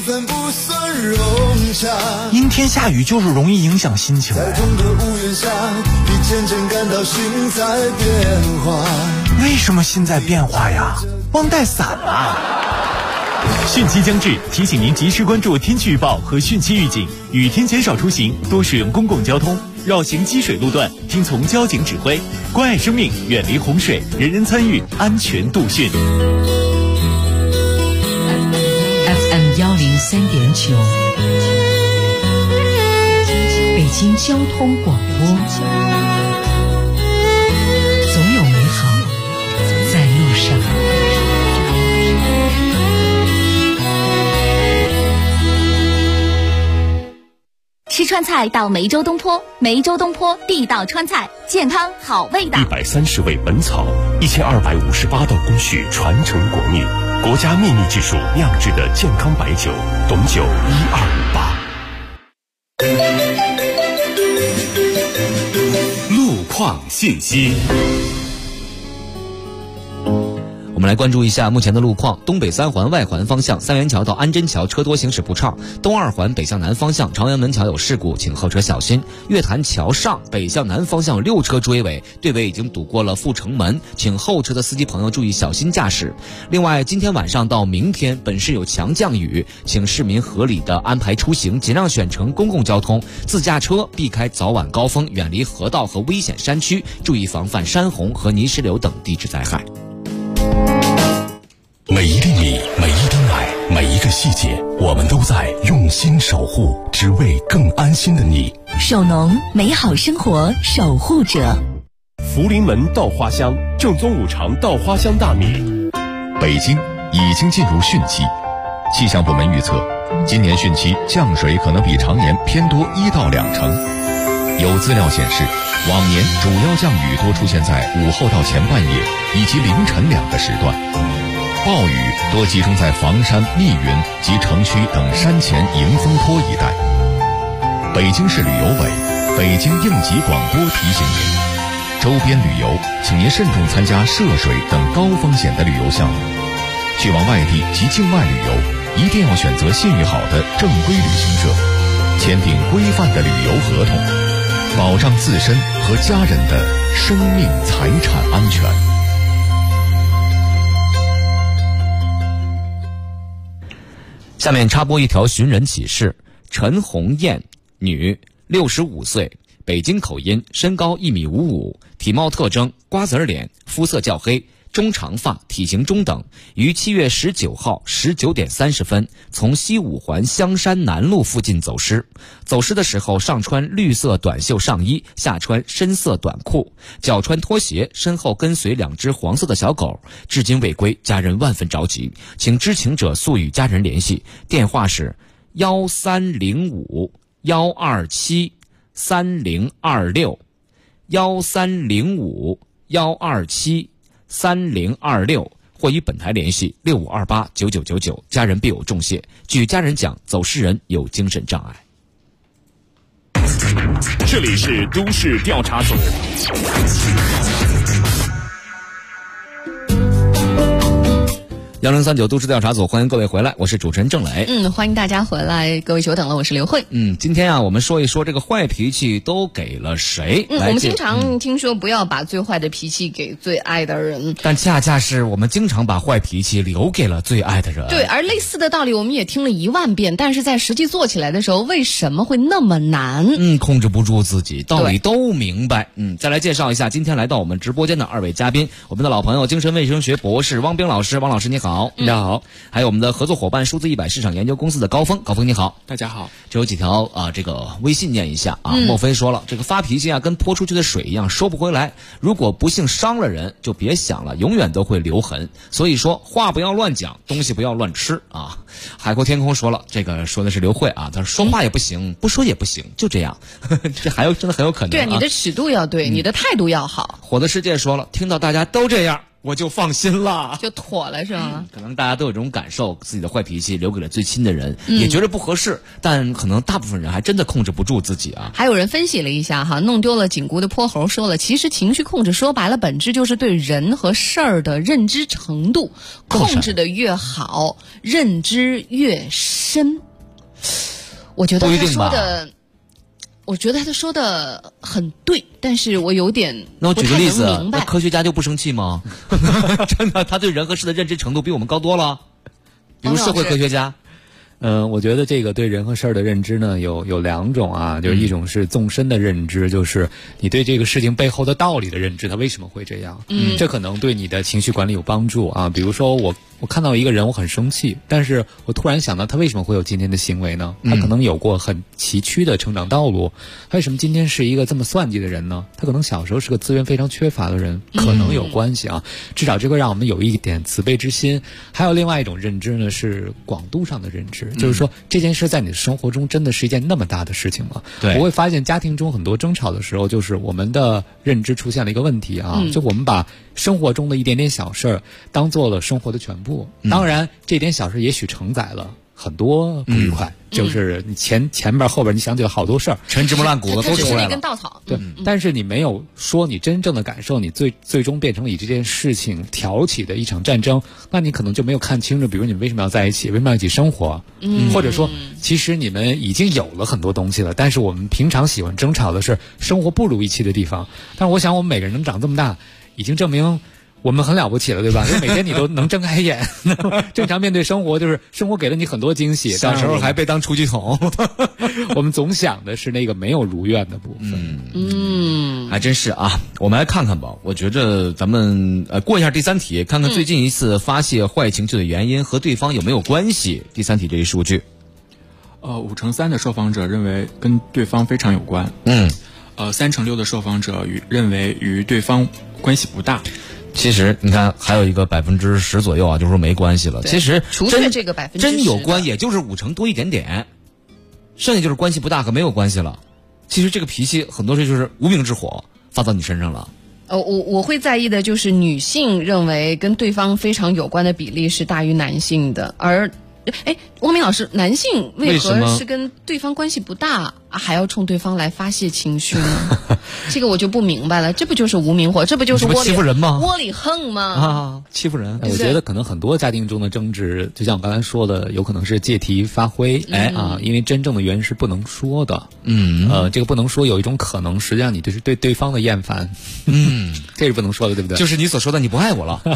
阴天下雨就是容易影响心情。为什么心在变化呀？忘带伞了。 汛期将至，提醒您及时关注天气预报和汛期预警，雨天减少出行，多使用公共交通，绕行积水路段，听从交警指挥，关爱生命，远离洪水，人人参与，安全度汛。 FM 103.9，北京交通广播，总有美好在路上。 吃川菜到梅州东坡，梅州东坡地道川菜，健康好味道。 130味本草，1258道工序传承国秘，国家秘密技术酿制的健康白酒，董酒1258。 路况信息。 我们来关注一下目前的路况。东北三环外环方向三元桥到安贞桥车多行驶不畅，东二环北向南方向朝阳门桥有事故，请后车小心。月坛桥上北向南方向6车追尾，队尾已经堵过了阜成门，请后车的司机朋友注意小心驾驶。另外，今天晚上到明天本市有强降雨，请市民合理的安排出行，尽量选乘公共交通，自驾车避开早晚高峰，远离河道和危险山区，注意防范山洪和泥石流等地质灾害。 每一粒米，每一滴奶，每一个细节，我们都在用心守护，只为更安心的你。 守农，美好生活守护者。 福临门稻花香，正宗五常稻花香大米。 北京已经进入汛期，气象部门预测，今年汛期降水可能比常年偏多1到2成。有资料显示，往年主要降雨多出现在午后到前半夜以及凌晨2个时段。暴雨多集中在房山、密云及城区等山前迎风坡一带。北京市旅游委、北京应急广播提醒您，周边旅游请您慎重参加涉水等高风险的旅游项目。去往外地及境外旅游，一定要选择信誉好的正规旅行社，签订规范的旅游合同，保障自身和家人的生命财产安全。 下面插播一条寻人启事：陈红艳，女，65岁，北京口音，身高1.55米，体貌特征瓜子脸，肤色较黑，中长发，体型中等，于7月19号19点30分从西五环香山南路附近走失。走失的时候上穿绿色短袖上衣，下穿深色短裤，脚穿拖鞋，身后跟随2只黄色的小狗，至今未归，家人万分着急，请知情者速与家人联系，电话是1305 127 3026 1305 127 3026，或与本台联系65289999，家人必有重谢。据家人讲，走失人有精神障碍。 这里是都市调查组。 1039都市调查组，欢迎各位回来，我是主持人郑磊。 欢迎大家回来，各位久等了，我是刘慧。 今天我们说一说这个坏脾气都给了谁？ 我们经常听说不要把最坏的脾气给最爱的人， 但恰恰是我们经常把坏脾气留给了最爱的人。 对，而类似的道理我们也听了10000遍，但是在实际做起来的时候，为什么会那么难？ 控制不住自己，道理都明白。再来介绍一下今天来到我们直播间的2位嘉宾，我们的老朋友精神卫生学博士汪冰老师，汪老师你好。 大家好。 还有我们的合作伙伴数字100市场研究公司的高峰，高峰你好。 大家好。 这有几条这个微信念一下啊。莫非说了，这个发脾气跟泼出去的水一样，收不回来。如果不幸伤了人，就别想了，永远都会留痕。所以说话不要乱讲，东西不要乱吃啊。海阔天空说了，这个说的是刘慧啊，他说说话也不行，不说也不行，就这样。这真的很有可能。 对，你的尺度要对，你的态度要好。 火的世界说了，听到大家都这样， 我就放心了， 就妥了是吗？ 可能大家都有这种感受，自己的坏脾气留给了最亲的人，也觉得不合适，但可能大部分人还真的控制不住自己啊。 还有人分析了一下哈，弄丢了紧箍的泼猴说了，其实情绪控制说白了本质就是对人和事儿的认知程度，控制的越好，认知越深。我觉得他说的。我觉得他说的很对，但是我有点那我举个例子， 那科学家就不生气吗？真的，他对人和事的认知程度比我们高多了。比如社会科学家， 我觉得这个对人和事儿的认知呢，有2种啊，就是一种是纵深的认知，就是你对这个事情背后的道理的认知，他为什么会这样？这可能对你的情绪管理有帮助啊。比如说我看到一个人，我很生气，但是我突然想到他为什么会有今天的行为呢？他可能有过很崎岖的成长道路，他为什么今天是一个这么算计的人呢？他可能小时候是个资源非常缺乏的人，可能有关系啊。至少这会让我们有一点慈悲之心。还有另外一种认知呢，是广度上的认知，就是说这件事在你的生活中真的是一件那么大的事情吗？对，我会发现家庭中很多争吵的时候，就是我们的认知出现了一个问题啊，就我们把生活中的一点点小事当做了生活的全部。当然这点小事也许承载了很多不愉快，就是你前边后边你想起了好多事儿， 陈芝麻烂谷子都出来了， 那根稻草。 对，但是你没有说你真正的感受，你最终变成以这件事情挑起的一场战争，那你可能就没有看清楚，比如你们为什么要在一起，为什么要一起生活，或者说其实你们已经有了很多东西了，但是我们平常喜欢争吵的是生活不如意气的地方。但是我想我们每个人能长这么大，已经证明我们很了不起了，对吧？因为每天你都能睁开眼，正常面对生活，就是生活给了你很多惊喜。 小时候还被当出气筒， 我们总想的是那个没有如愿的部分。 还真是啊。我们来看看吧。我觉着咱们过一下第3题，看看最近一次发泄坏情绪的原因和对方有没有关系。第3题这一数据 ，5%3的受访者认为跟对方非常有关。3%6的受访者认为与对方关系不大。 其实你看，还有一个10%左右啊，就说没关系了。其实除却这个10% 真有关，也就是5成多一点点，剩下就是关系不大和没有关系了。其实这个脾气很多时候就是无名之火发到你身上了。 我会在意的就是女性认为跟对方非常有关的比例是大于男性的，而汪明老师，男性为何是跟对方关系不大还要冲对方来发泄情绪呢？这个我就不明白了，这不就是无名火，这不就是欺负人吗？ 窝里横吗？ 欺负人。 我觉得可能很多家庭中的争执，就像我刚才说的，有可能是借题发挥，因为真正的原因是不能说的。这个不能说有一种可能，实际上你就是对对方的厌烦。这是不能说的，对不对？ 就是你所说的你不爱我了。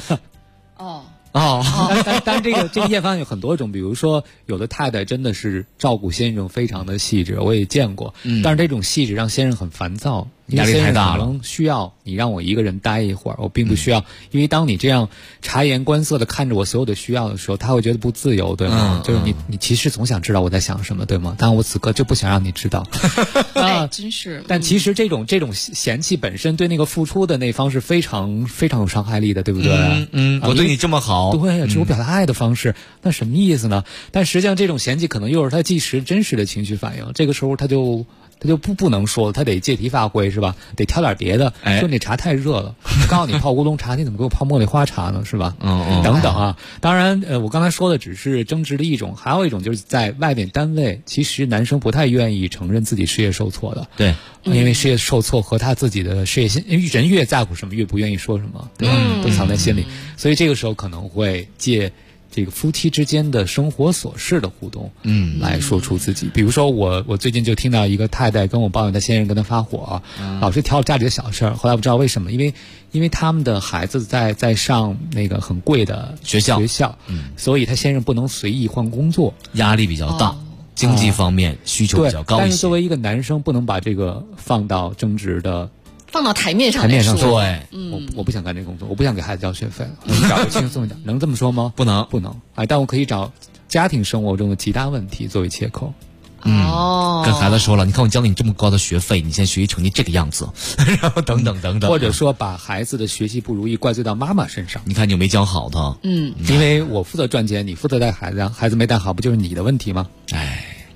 但这个厌烦有很多种，比如说有的太太真的是照顾先生非常的细致，我也见过，但是这种细致让先生很烦躁， 压力太大了。 可能需要你让我一个人待一会儿，我并不需要，因为当你这样察言观色的看着我所有的需要的时候，他会觉得不自由，对吗？就是你其实总想知道我在想什么，对吗？但我此刻就不想让你知道。 真是。 但其实这种嫌弃本身对那个付出的那方是非常非常有伤害力的，对不对？ 我对你这么好， 对，这是我表达爱的方式，那什么意思呢？但实际上这种嫌弃可能又是他即时真实的情绪反应，这个时候他就不能说，他得借题发挥，是吧？得挑点别的，说你茶太热了，告诉你泡乌龙茶，你怎么给我泡茉莉花茶呢？是吧？等等啊。当然，我刚才说的只是争执的一种，还有一种就是在外面单位，其实男生不太愿意承认自己事业受挫的。 对， 因为事业受挫和他自己的事业心，人越在乎什么，越不愿意说什么，对吧？都藏在心里，所以这个时候可能会借这个夫妻之间的生活琐事的互动，来说出自己。比如说我最近就听到一个太太跟我抱怨她先生跟她发火，老是挑家里的小事儿。后来不知道为什么，因为他们的孩子在上那个很贵的学校，所以他先生不能随意换工作， 压力比较大，经济方面需求比较高一些。 但是作为一个男生，不能把这个放到争执的。 放到台面上， 对， 我不想干这工作，我不想给孩子交学费，我找个轻松一点，能这么说吗？ 不能， 但我可以找家庭生活中的其他问题作为切口。 跟孩子说了，你看我交给你这么高的学费，你现在学习成绩这个样子，然后等等， 或者说把孩子的学习不如意怪罪到妈妈身上， 你看你又没教好他， 因为我负责赚钱，你负责带孩子，孩子没带好，不就是你的问题吗？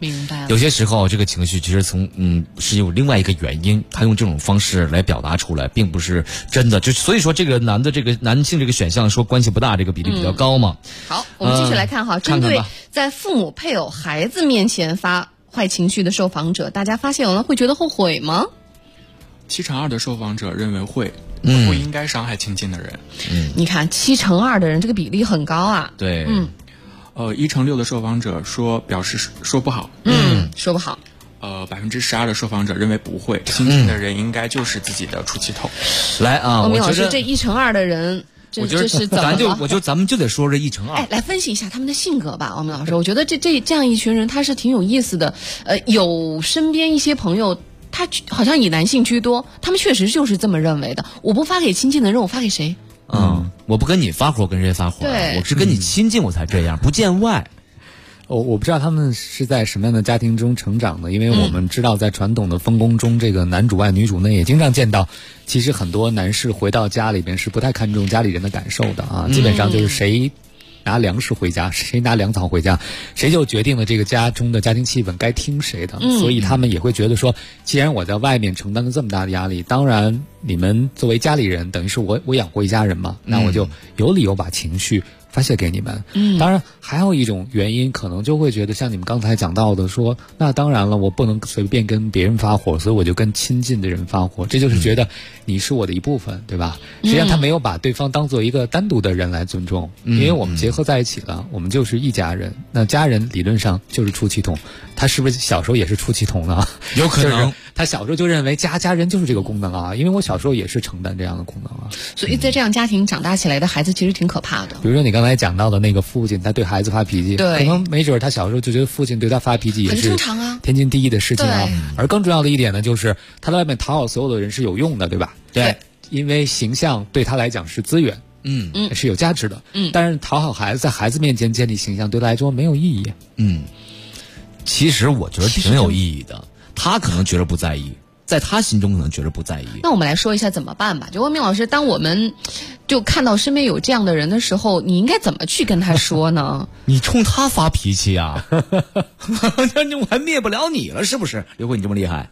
明白了。 有些时候这个情绪其实是有另外一个原因，他用这种方式来表达出来，并不是真的。就所以说这个男性这个选项说关系不大，这个比例比较高嘛。 好，我们继续来看哈，针对在父母、配偶、孩子面前发坏情绪的受访者，大家发现了会觉得后悔吗 ？72%的受访者认为会，不应该伤害亲近的人。 你看72%的人，这个比例很高啊。 对 ，1%6的受访者表示说不好。 说不好。 12%的受访者认为不会，亲近的人应该就是自己的出气筒。 来啊， 王明老师，这1%2的人。 我觉得是怎么了？ 咱们就得说这1%2。 哎，来分析一下他们的性格吧，王明老师。我觉得这样一群人，他是挺有意思的。有身边一些朋友，他好像以男性居多，他们确实就是这么认为的。我不发给亲近的人，我发给谁？ 我不跟你发火，跟谁发火？我是跟你亲近，我才这样，不见外。 我不知道他们是在什么样的家庭中成长的，因为我们知道在传统的分工中，这个男主外女主内也经常见到，其实很多男士回到家里边是不太看重家里人的感受的啊，基本上就是谁拿粮食回家，谁拿粮草回家，谁就决定了这个家中的家庭气氛该听谁的。所以他们也会觉得说，既然我在外面承担了这么大的压力，当然你们作为家里人，等于是我养活一家人嘛，那我就有理由把情绪发泄给你们。当然还有一种原因，可能就会觉得像你们刚才讲到的说，那当然了，我不能随便跟别人发火，所以我就跟亲近的人发火，这就是觉得你是我的一部分，对吧？实际上他没有把对方当做一个单独的人来尊重，因为我们结合在一起了，我们就是一家人。那家人理论上就是出气筒，他是不是小时候也是出气筒呢？ 有可能， 他小时候就认为家人就是这个功能啊，因为我小时候也是承担这样的功能啊。 所以在这样家庭长大起来的孩子其实挺可怕的。 比如说你刚才讲到的那个父亲，他对孩子发脾气， 对， 可能没准他小时候就觉得父亲对他发脾气也是很正常啊， 天经地义的事情啊。而更重要的一点呢，就是他在外面讨好所有的人是有用的，对吧？ 对， 因为形象对他来讲是资源，是有价值的。但是讨好孩子，在孩子面前建立形象，对他来说没有意义。 其实我觉得挺有意义的，他可能觉得不在意。在他心中可能觉得不在意。 那我们来说一下怎么办吧。就汪明老师，当我们就看到身边有这样的人的时候，你应该怎么去跟他说呢？ 你冲他发脾气啊？我还灭不了你了，是不是？刘慧，你这么厉害。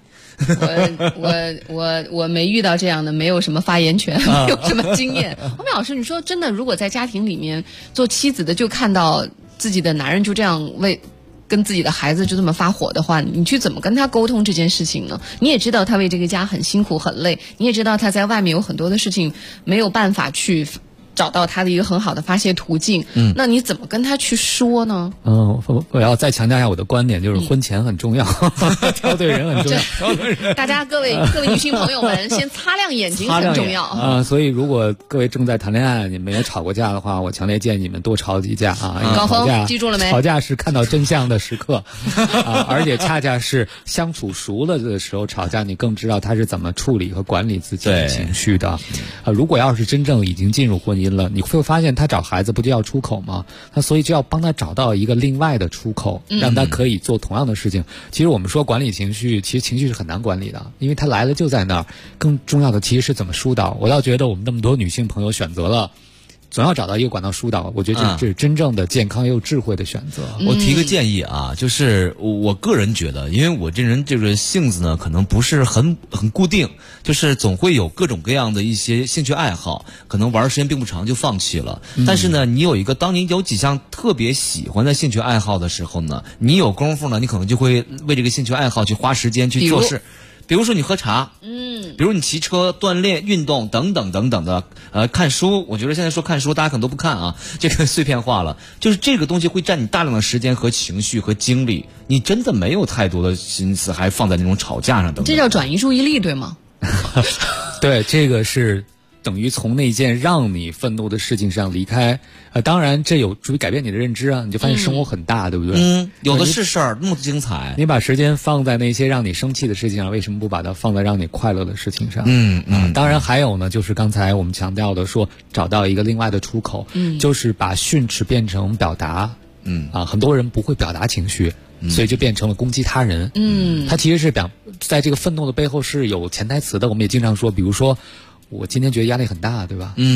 我没遇到这样的，没有什么发言权，没有什么经验。汪明老师，你说真的，如果在家庭里面做妻子的，就看到自己的男人就这样跟自己的孩子就这么发火的话，你去怎么跟他沟通这件事情呢？你也知道他为这个家很辛苦很累，你也知道他在外面有很多的事情没有办法去找到他的一个很好的发泄途径。那你怎么跟他去说呢？ 我要再强调一下我的观点，就是婚前很重要，挑对人很重要。 大家各位女性朋友们，先擦亮眼睛很重要啊。所以如果各位正在谈恋爱，你们也吵过架的话，我强烈建议你们多吵几架啊。 高峰记住了没？ 吵架是看到真相的时刻啊，而且恰恰是相处熟了的时候吵架，你更知道他是怎么处理和管理自己的情绪的。如果要是真正已经进入婚姻了，你会发现他找孩子不就要出口吗？那所以就要帮他找到一个另外的出口，让他可以做同样的事情。其实我们说管理情绪，其实情绪是很难管理的，因为他来了就在那儿。更重要的其实是怎么疏导。我倒觉得我们那么多女性朋友选择了总要找到一个管道疏导，我觉得这是真正的健康又智慧的选择。 我提个建议啊，就是我个人觉得，因为我这人这个性子呢，可能不是很固定，就是总会有各种各样的一些兴趣爱好，可能玩时间并不长就放弃了。但是呢，当你有几项特别喜欢的兴趣爱好的时候呢，你有功夫呢，你可能就会为这个兴趣爱好去花时间去做事。比如说你喝茶，比如你骑车、锻炼、运动等等等等的，看书。我觉得现在说看书，大家可能都不看啊，这个碎片化了。就是这个东西会占你大量的时间和情绪和精力，你真的没有太多的心思还放在那种吵架上等等。 这叫转移注意力，对吗？ 对，这个是等于从那件让你愤怒的事情上离开。当然这有助于改变你的认知啊，你就发现生活很大，对不对？ 有的是事儿，那么精彩。 你把时间放在那些让你生气的事情上，为什么不把它放在让你快乐的事情上？当然还有呢，就是刚才我们强调的说，找到一个另外的出口，就是把训斥变成表达。很多人不会表达情绪，所以就变成了攻击他人。他其实是在这个愤怒的背后是有潜台词的。我们也经常说，比如说我今天觉得压力很大，对吧？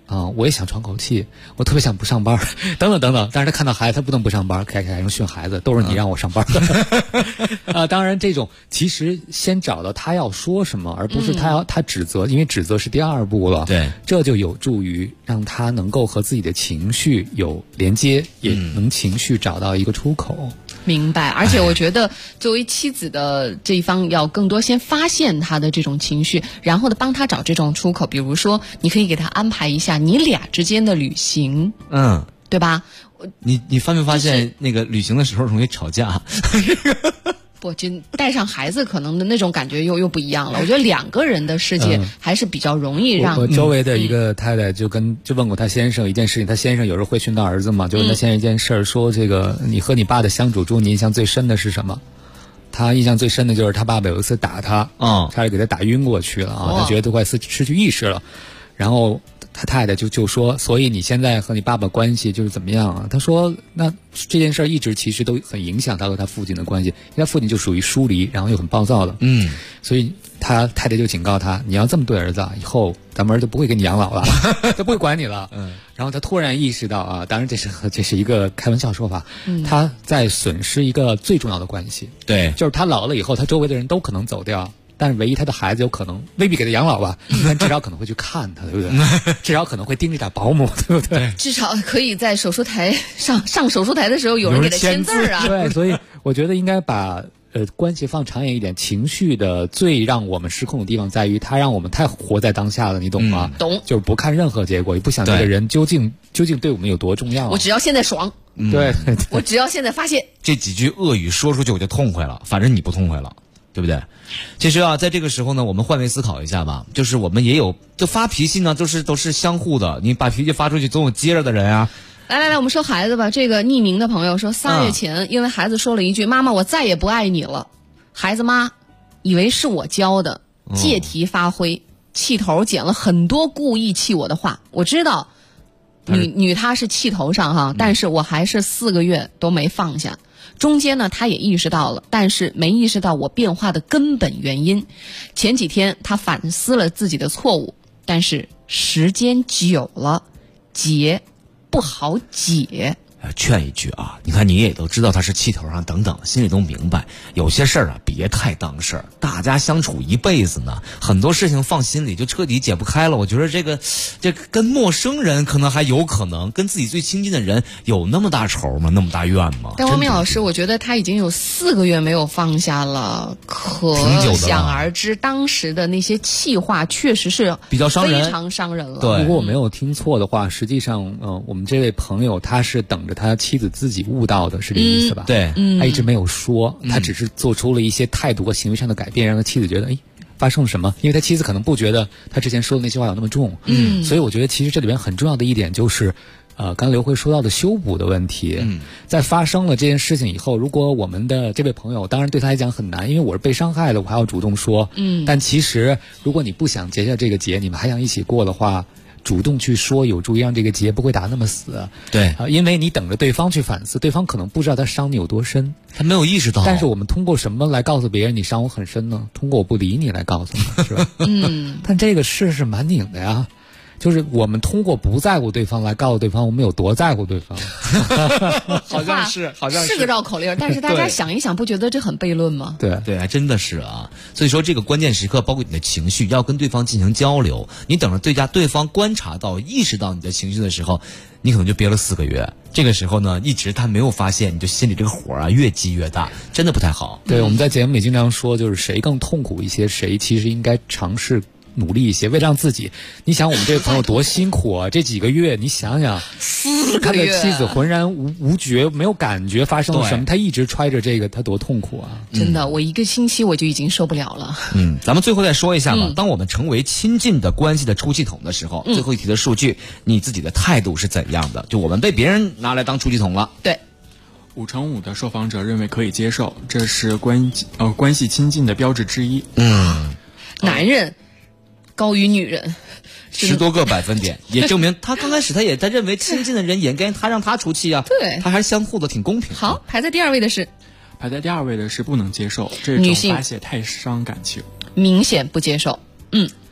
我也想喘口气，我特别想不上班，等等等等。但是他看到孩子，他不能不上班，开始训孩子，都是你让我上班的。当然这种其实先找到他要说什么，而不是他指责，因为指责是第二步了。 对， 这就有助于让他能够和自己的情绪有连接，也能情绪找到一个出口。 明白，而且我觉得作为妻子的这一方要更多先发现他的这种情绪，然后呢帮他找这种出口。比如说你可以给他安排一下你俩之间的旅行，对吧？ 你发没发现那个旅行的时候容易吵架？ 不，就带上孩子可能的那种感觉又不一样了。我觉得两个人的世界还是比较容易让我周围的一个太太就问过她先生一件事情，她先生有时候会训导儿子嘛，就问她先生一件事，说这个你和你爸的相处中你印象最深的是什么？他印象最深的就是他爸爸有一次打他，差点给他打晕过去了啊，他觉得都快失去意识了，然后他太太就说，所以你现在和你爸爸关系就是怎么样啊？他说那这件事一直其实都很影响他和他父亲的关系，因为他父亲就属于疏离，然后又很暴躁的，所以他太太就警告他，你要这么对儿子，以后咱们儿子不会给你养老了，他不会管你了。然后他突然意识到啊，当然这是一个开玩笑说法，他在损失一个最重要的关系， 对， 就是他老了以后，他周围的人都可能走掉。但是唯一他的孩子有可能未必给他养老吧，但至少可能会去看他，对不对？至少可能会盯着点保姆，对不对？ 至少可以在手术台上手术台的时候有人给他签字啊。 对，所以我觉得应该把关系放长远一点。情绪的最让我们失控的地方在于，它让我们太活在当下了，你懂吗？ 懂， 就是不看任何结果，也不想这个人究竟对我们有多重要。 我只要现在爽， 对， 我只要现在发泄。 这几句恶语说出去我就痛快了，反正你不痛快了。对不对？其实啊，在这个时候呢，我们换位思考一下吧，就是我们也有，就发脾气呢，都是相互的。你把脾气发出去，总有接着的人啊。 来，我们说孩子吧。这个匿名的朋友说，3月前因为孩子说了一句“妈妈，我再也不爱你了”，孩子妈以为是我教的，借题发挥，气头捡了很多故意气我的话。我知道女她是气头上哈，但是我还是4个月都没放下。中间呢，他也意识到了，但是没意识到我变化的根本原因。前几天他反思了自己的错误，但是时间久了，结不好解。 劝一句啊，你看你也都知道他是气头上等等，心里都明白，有些事儿啊别太当事儿，大家相处一辈子呢，很多事情放心里就彻底解不开了。我觉得这跟陌生人可能还有可能，跟自己最亲近的人有那么大仇吗？那么大怨吗？ 但王明老师，我觉得他已经有4个月没有放下了，可想而知当时的那些气话确实是比较伤人， 非常伤人了。 对，如果我没有听错的话，实际上我们这位朋友他是等着他妻子自己悟到的，是这意思吧？ 对， 他一直没有说，他只是做出了一些态度和行为上的改变，让他妻子觉得发生了什么？因为他妻子可能不觉得他之前说的那些话有那么重，所以我觉得其实这里边很重要的一点就是刚才刘慧说到的修补的问题。在发生了这件事情以后，如果我们的这位朋友，当然对他来讲很难，因为我是被伤害的，我还要主动说，但其实如果你不想结下这个结，你们还想一起过的话，主动去说，有助于让这个结不会打那么死。 对因为你等着对方去反思，对方可能不知道他伤你有多深， 他没有意识到。 但是我们通过什么来告诉别人你伤我很深呢？通过我不理你来告诉你，是吧？但这个事是蛮拧的呀。就是我们通过不在乎对方来告诉对方我们有多在乎对方。 好像是个绕口令，但是大家想一想，不觉得这很悖论吗？ 对， 还真的是啊。所以说这个关键时刻，包括你的情绪，要跟对方进行交流。你等着对方观察到、意识到你的情绪的时候，你可能就憋了4个月。这个时候呢，一直他没有发现，你就心里这个火啊越积越大，真的不太好。 对，我们在节目里经常说，就是谁更痛苦一些，谁其实应该尝试努力一些，为了让自己。你想我们这位朋友多辛苦啊！这几个月，你想想 ，4个月， 他的妻子浑然无觉，没有感觉发生了什么，他一直揣着这个，他多痛苦啊！ 真的，我1个星期我就已经受不了了。 咱们最后再说一下吧。当我们成为亲近的关系的出气筒的时候，最后一题的数据，你自己的态度是怎样的？就我们被别人拿来当出气筒了。 对。 5成5的受访者认为可以接受，这是关系亲近的标志之一。 男人高于女人 10多个百分点，也证明他刚开始他认为亲近的人也该他让他出气啊。 对， 他还是相互的挺公平。 好，排在第2位的是不能接受这种发泄太伤感情， 明显不接受。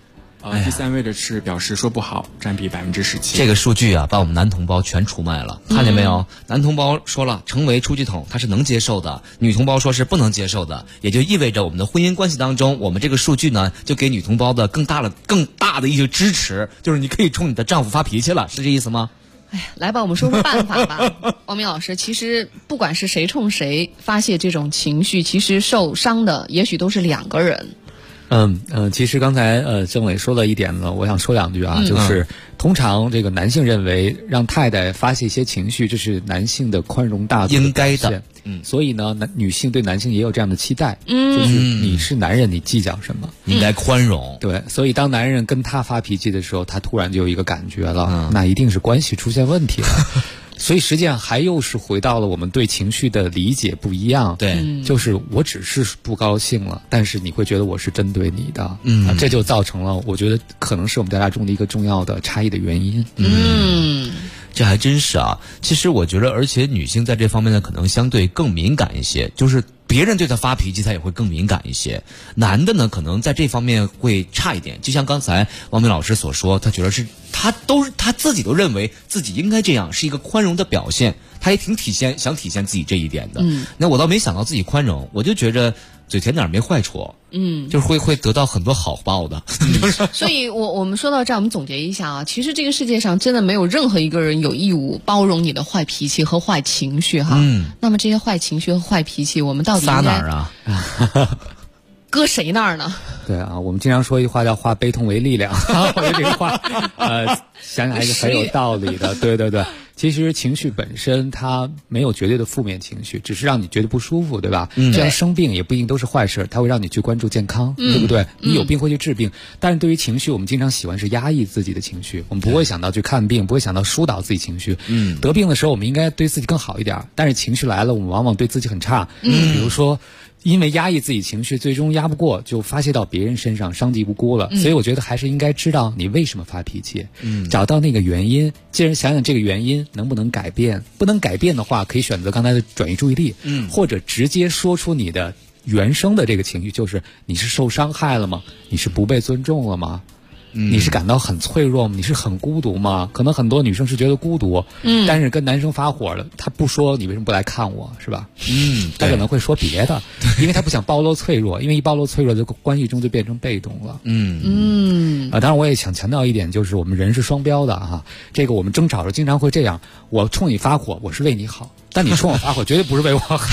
第3位的是表示说不好，占比17%。 这个数据啊，把我们男同胞全出卖了，看见没有？男同胞说了，成为出气筒他是能接受的，女同胞说是不能接受的，也就意味着我们的婚姻关系当中，我们这个数据呢，就给女同胞的更大的一个支持，就是你可以冲你的丈夫发脾气了，是这意思吗？ 哎呀，来吧，我们说说办法吧。王明老师，其实不管是谁冲谁发泄这种情绪，其实受伤的也许都是2个人。 其实刚才郑磊说了一点呢，我想说2句啊，就是通常这个男性认为让太太发泄一些情绪，这是男性的宽容大度的应该的。 所以呢，女性对男性也有这样的期待，就是你是男人，你计较什么？ 应该宽容。 对，所以当男人跟他发脾气的时候，他突然就有一个感觉了，那一定是关系出现问题了。所以实际上还又是回到了我们对情绪的理解不一样。 对， 就是我只是不高兴了，但是你会觉得我是针对你的。这就造成了我觉得可能是我们家中的一个重要的差异的原因。 这还真是啊。其实我觉得，而且女性在这方面呢，可能相对更敏感一些，就是别人对她发脾气，她也会更敏感一些。男的呢，可能在这方面会差一点。就像刚才王明老师所说，他觉得是他自己都认为自己应该这样，是一个宽容的表现，他也挺想体现自己这一点的。那我倒没想到自己宽容，我就觉着嘴甜点没坏处。就是会得到很多好报的。 所以我们说到这儿，我们总结一下啊，其实这个世界上真的没有任何一个人有义务包容你的坏脾气和坏情绪哈。那么这些坏情绪和坏脾气，我们到底撒哪儿啊？ 搁谁那儿呢？ 对啊，我们经常说一句话叫化悲痛为力量。我觉得这个话想想还是很有道理的。对对对，其实情绪本身它没有绝对的负面情绪，只是让你觉得不舒服，对吧？就像生病也不一定都是坏事，它会让你去关注健康，对不对？你有病会去治病，但是对于情绪，我们经常喜欢是压抑自己的情绪，我们不会想到去看病，不会想到疏导自己情绪。得病的时候我们应该对自己更好一点，但是情绪来了，我们往往对自己很差。比如说因为压抑自己情绪，最终压不过，就发泄到别人身上，伤及无辜了。所以我觉得还是应该知道你为什么发脾气，找到那个原因。既然想想这个原因能不能改变，不能改变的话，可以选择刚才的转移注意力，或者直接说出你的原生的这个情绪，就是你是受伤害了吗？你是不被尊重了吗？你是感到很脆弱吗？你是很孤独吗？可能很多女生是觉得孤独，但是跟男生发火了，他不说你为什么不来看我，是吧？他可能会说别的，因为他不想暴露脆弱，因为一暴露脆弱，这个关系中就变成被动了。当然我也想强调一点，就是我们人是双标的哈。这个我们争吵时经常会这样，我冲你发火，我是为你好。但你冲我发火，绝对不是为我好。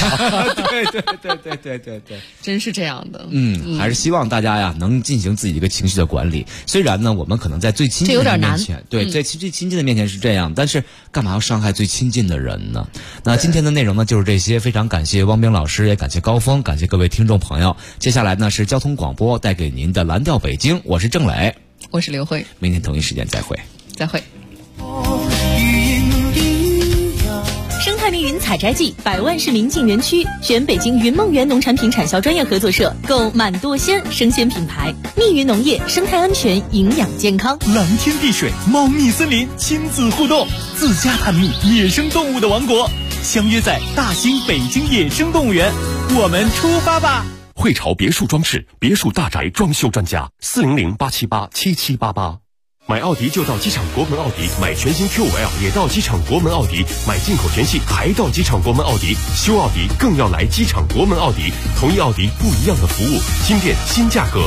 对， 真是这样的。 还是希望大家呀能进行自己一个情绪的管理。虽然呢，我们可能在最亲近的人面前，在最亲近的面前是这样，但是干嘛要伤害最亲近的人呢？那今天的内容呢就是这些，非常感谢汪冰老师，也感谢高峰，感谢各位听众朋友。接下来呢是交通广播带给您的蓝调北京，我是郑磊， 我是刘慧， 明天同一时间再会。 生态密云采摘季，100万市民进园区，选北京云梦园农产品产销专业合作社，购满舵鲜生鲜品牌。密云农业，生态安全，营养健康。 蓝天碧水，猫蜜森林，亲子互动，自家探秘野生动物的王国，相约在大兴北京野生动物园，我们出发吧！ 汇潮别墅装饰，别墅大宅装修专家，400-878-7788。买奥迪就到机场国门奥迪，买全新 Q5L 也到机场国门奥迪，买进口全系还到机场国门奥迪，修奥迪更要来机场国门奥迪。同一奥迪不一样的服务，新店新价格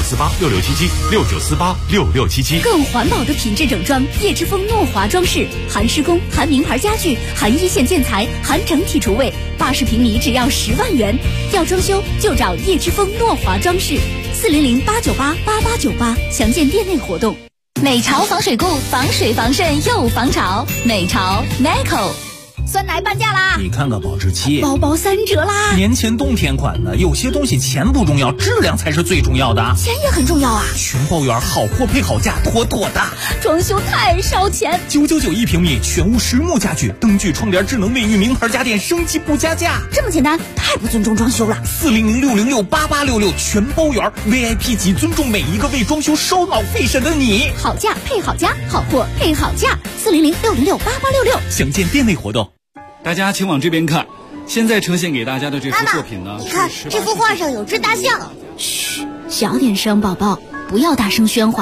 ，69486677，69486677。 更环保的品质整装，叶之峰诺华装饰，含施工，含名牌家具，含一线建材，含整体厨卫，80平米只要10万元。要装修就找叶之峰诺华装饰，400-898-8898，详见店内活动。 美潮防水固，防水防渗又防潮。美潮 Nico。 酸奶半价啦！ 你看看保质期， 包包3折啦！ 年前冬天款的，有些东西钱不重要，质量才是最重要的。 钱也很重要啊！ 全包圆，好货配好价，妥妥的。 装修太烧钱 ，999一平米，全屋实木家具，灯具、窗帘、智能卫浴，名牌家电，升级不加价。 这么简单，太不尊重装修了。 400-606-8866，全包圆 ，VIP 级，尊重每一个为装修烧脑费神的你。 好价配好家，好货配好价，400-606-8866， 详见店内活动。大家请往这边看，现在呈现给大家的这幅作品呢， 你看这幅画上有只大象。 嘘，小点声，宝宝，不要大声喧哗。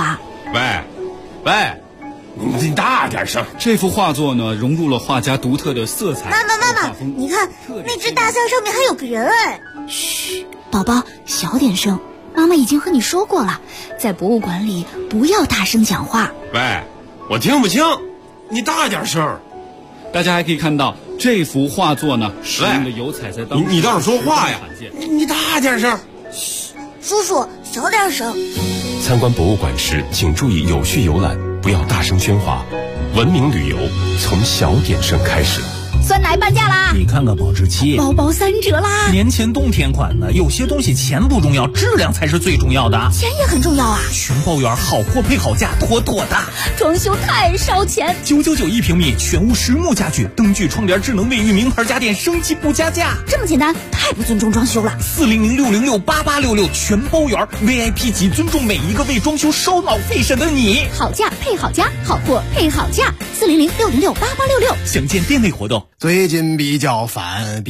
喂，你大点声。 这幅画作呢，融入了画家独特的色彩。 妈妈，你看那只大象上面还有个人哎。 嘘，宝宝，小点声。妈妈已经和你说过了，在博物馆里不要大声讲话。 喂，我听不清，你大点声。 大家还可以看到这幅画作呢，使用的油彩在当你倒是说话呀！你大点声。 嘘，叔叔小点声。 参观博物馆时，请注意有序游览，不要大声喧哗。文明旅游从小点声开始。 酸奶半价啦！ 你看看保质期， 包包3折啦！ 年前冬天款的，有些东西钱不重要，质量才是最重要的。 钱也很重要啊！ 全包圆，好货配好价，妥妥的。 装修太烧钱 ，991平米，全屋实木家具，灯具、窗帘、智能卫浴，名牌家电，升级不加价。 这么简单，太不尊重装修了。 400-606-8866，全包圆 ，VIP 级，尊重每一个为装修烧脑费神的你。 好价配好家，好货配好价。400-606-8866， 详见店内活动。 最近比较烦，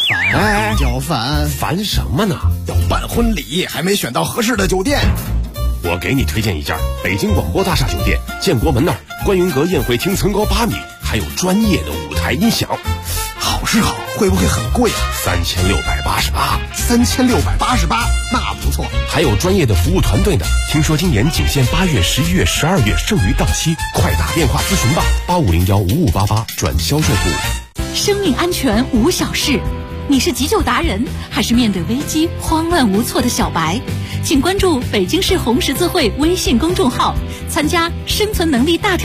烦什么呢？ 要办婚礼，还没选到合适的酒店。 我给你推荐一家北京广播大厦酒店，建国门那儿，观云阁宴会厅层高8米，还有专业的舞台音响。 好是好，会不会很贵啊？3688，那不错。 还有专业的服务团队呢。听说今年仅限8月、11月、12月，剩余到期，快打电话咨询吧，85015588转销售部。 生命安全无小事，你是急救达人，还是面对危机慌乱无措的小白？请关注北京市红十字会微信公众号，参加生存能力大挑战。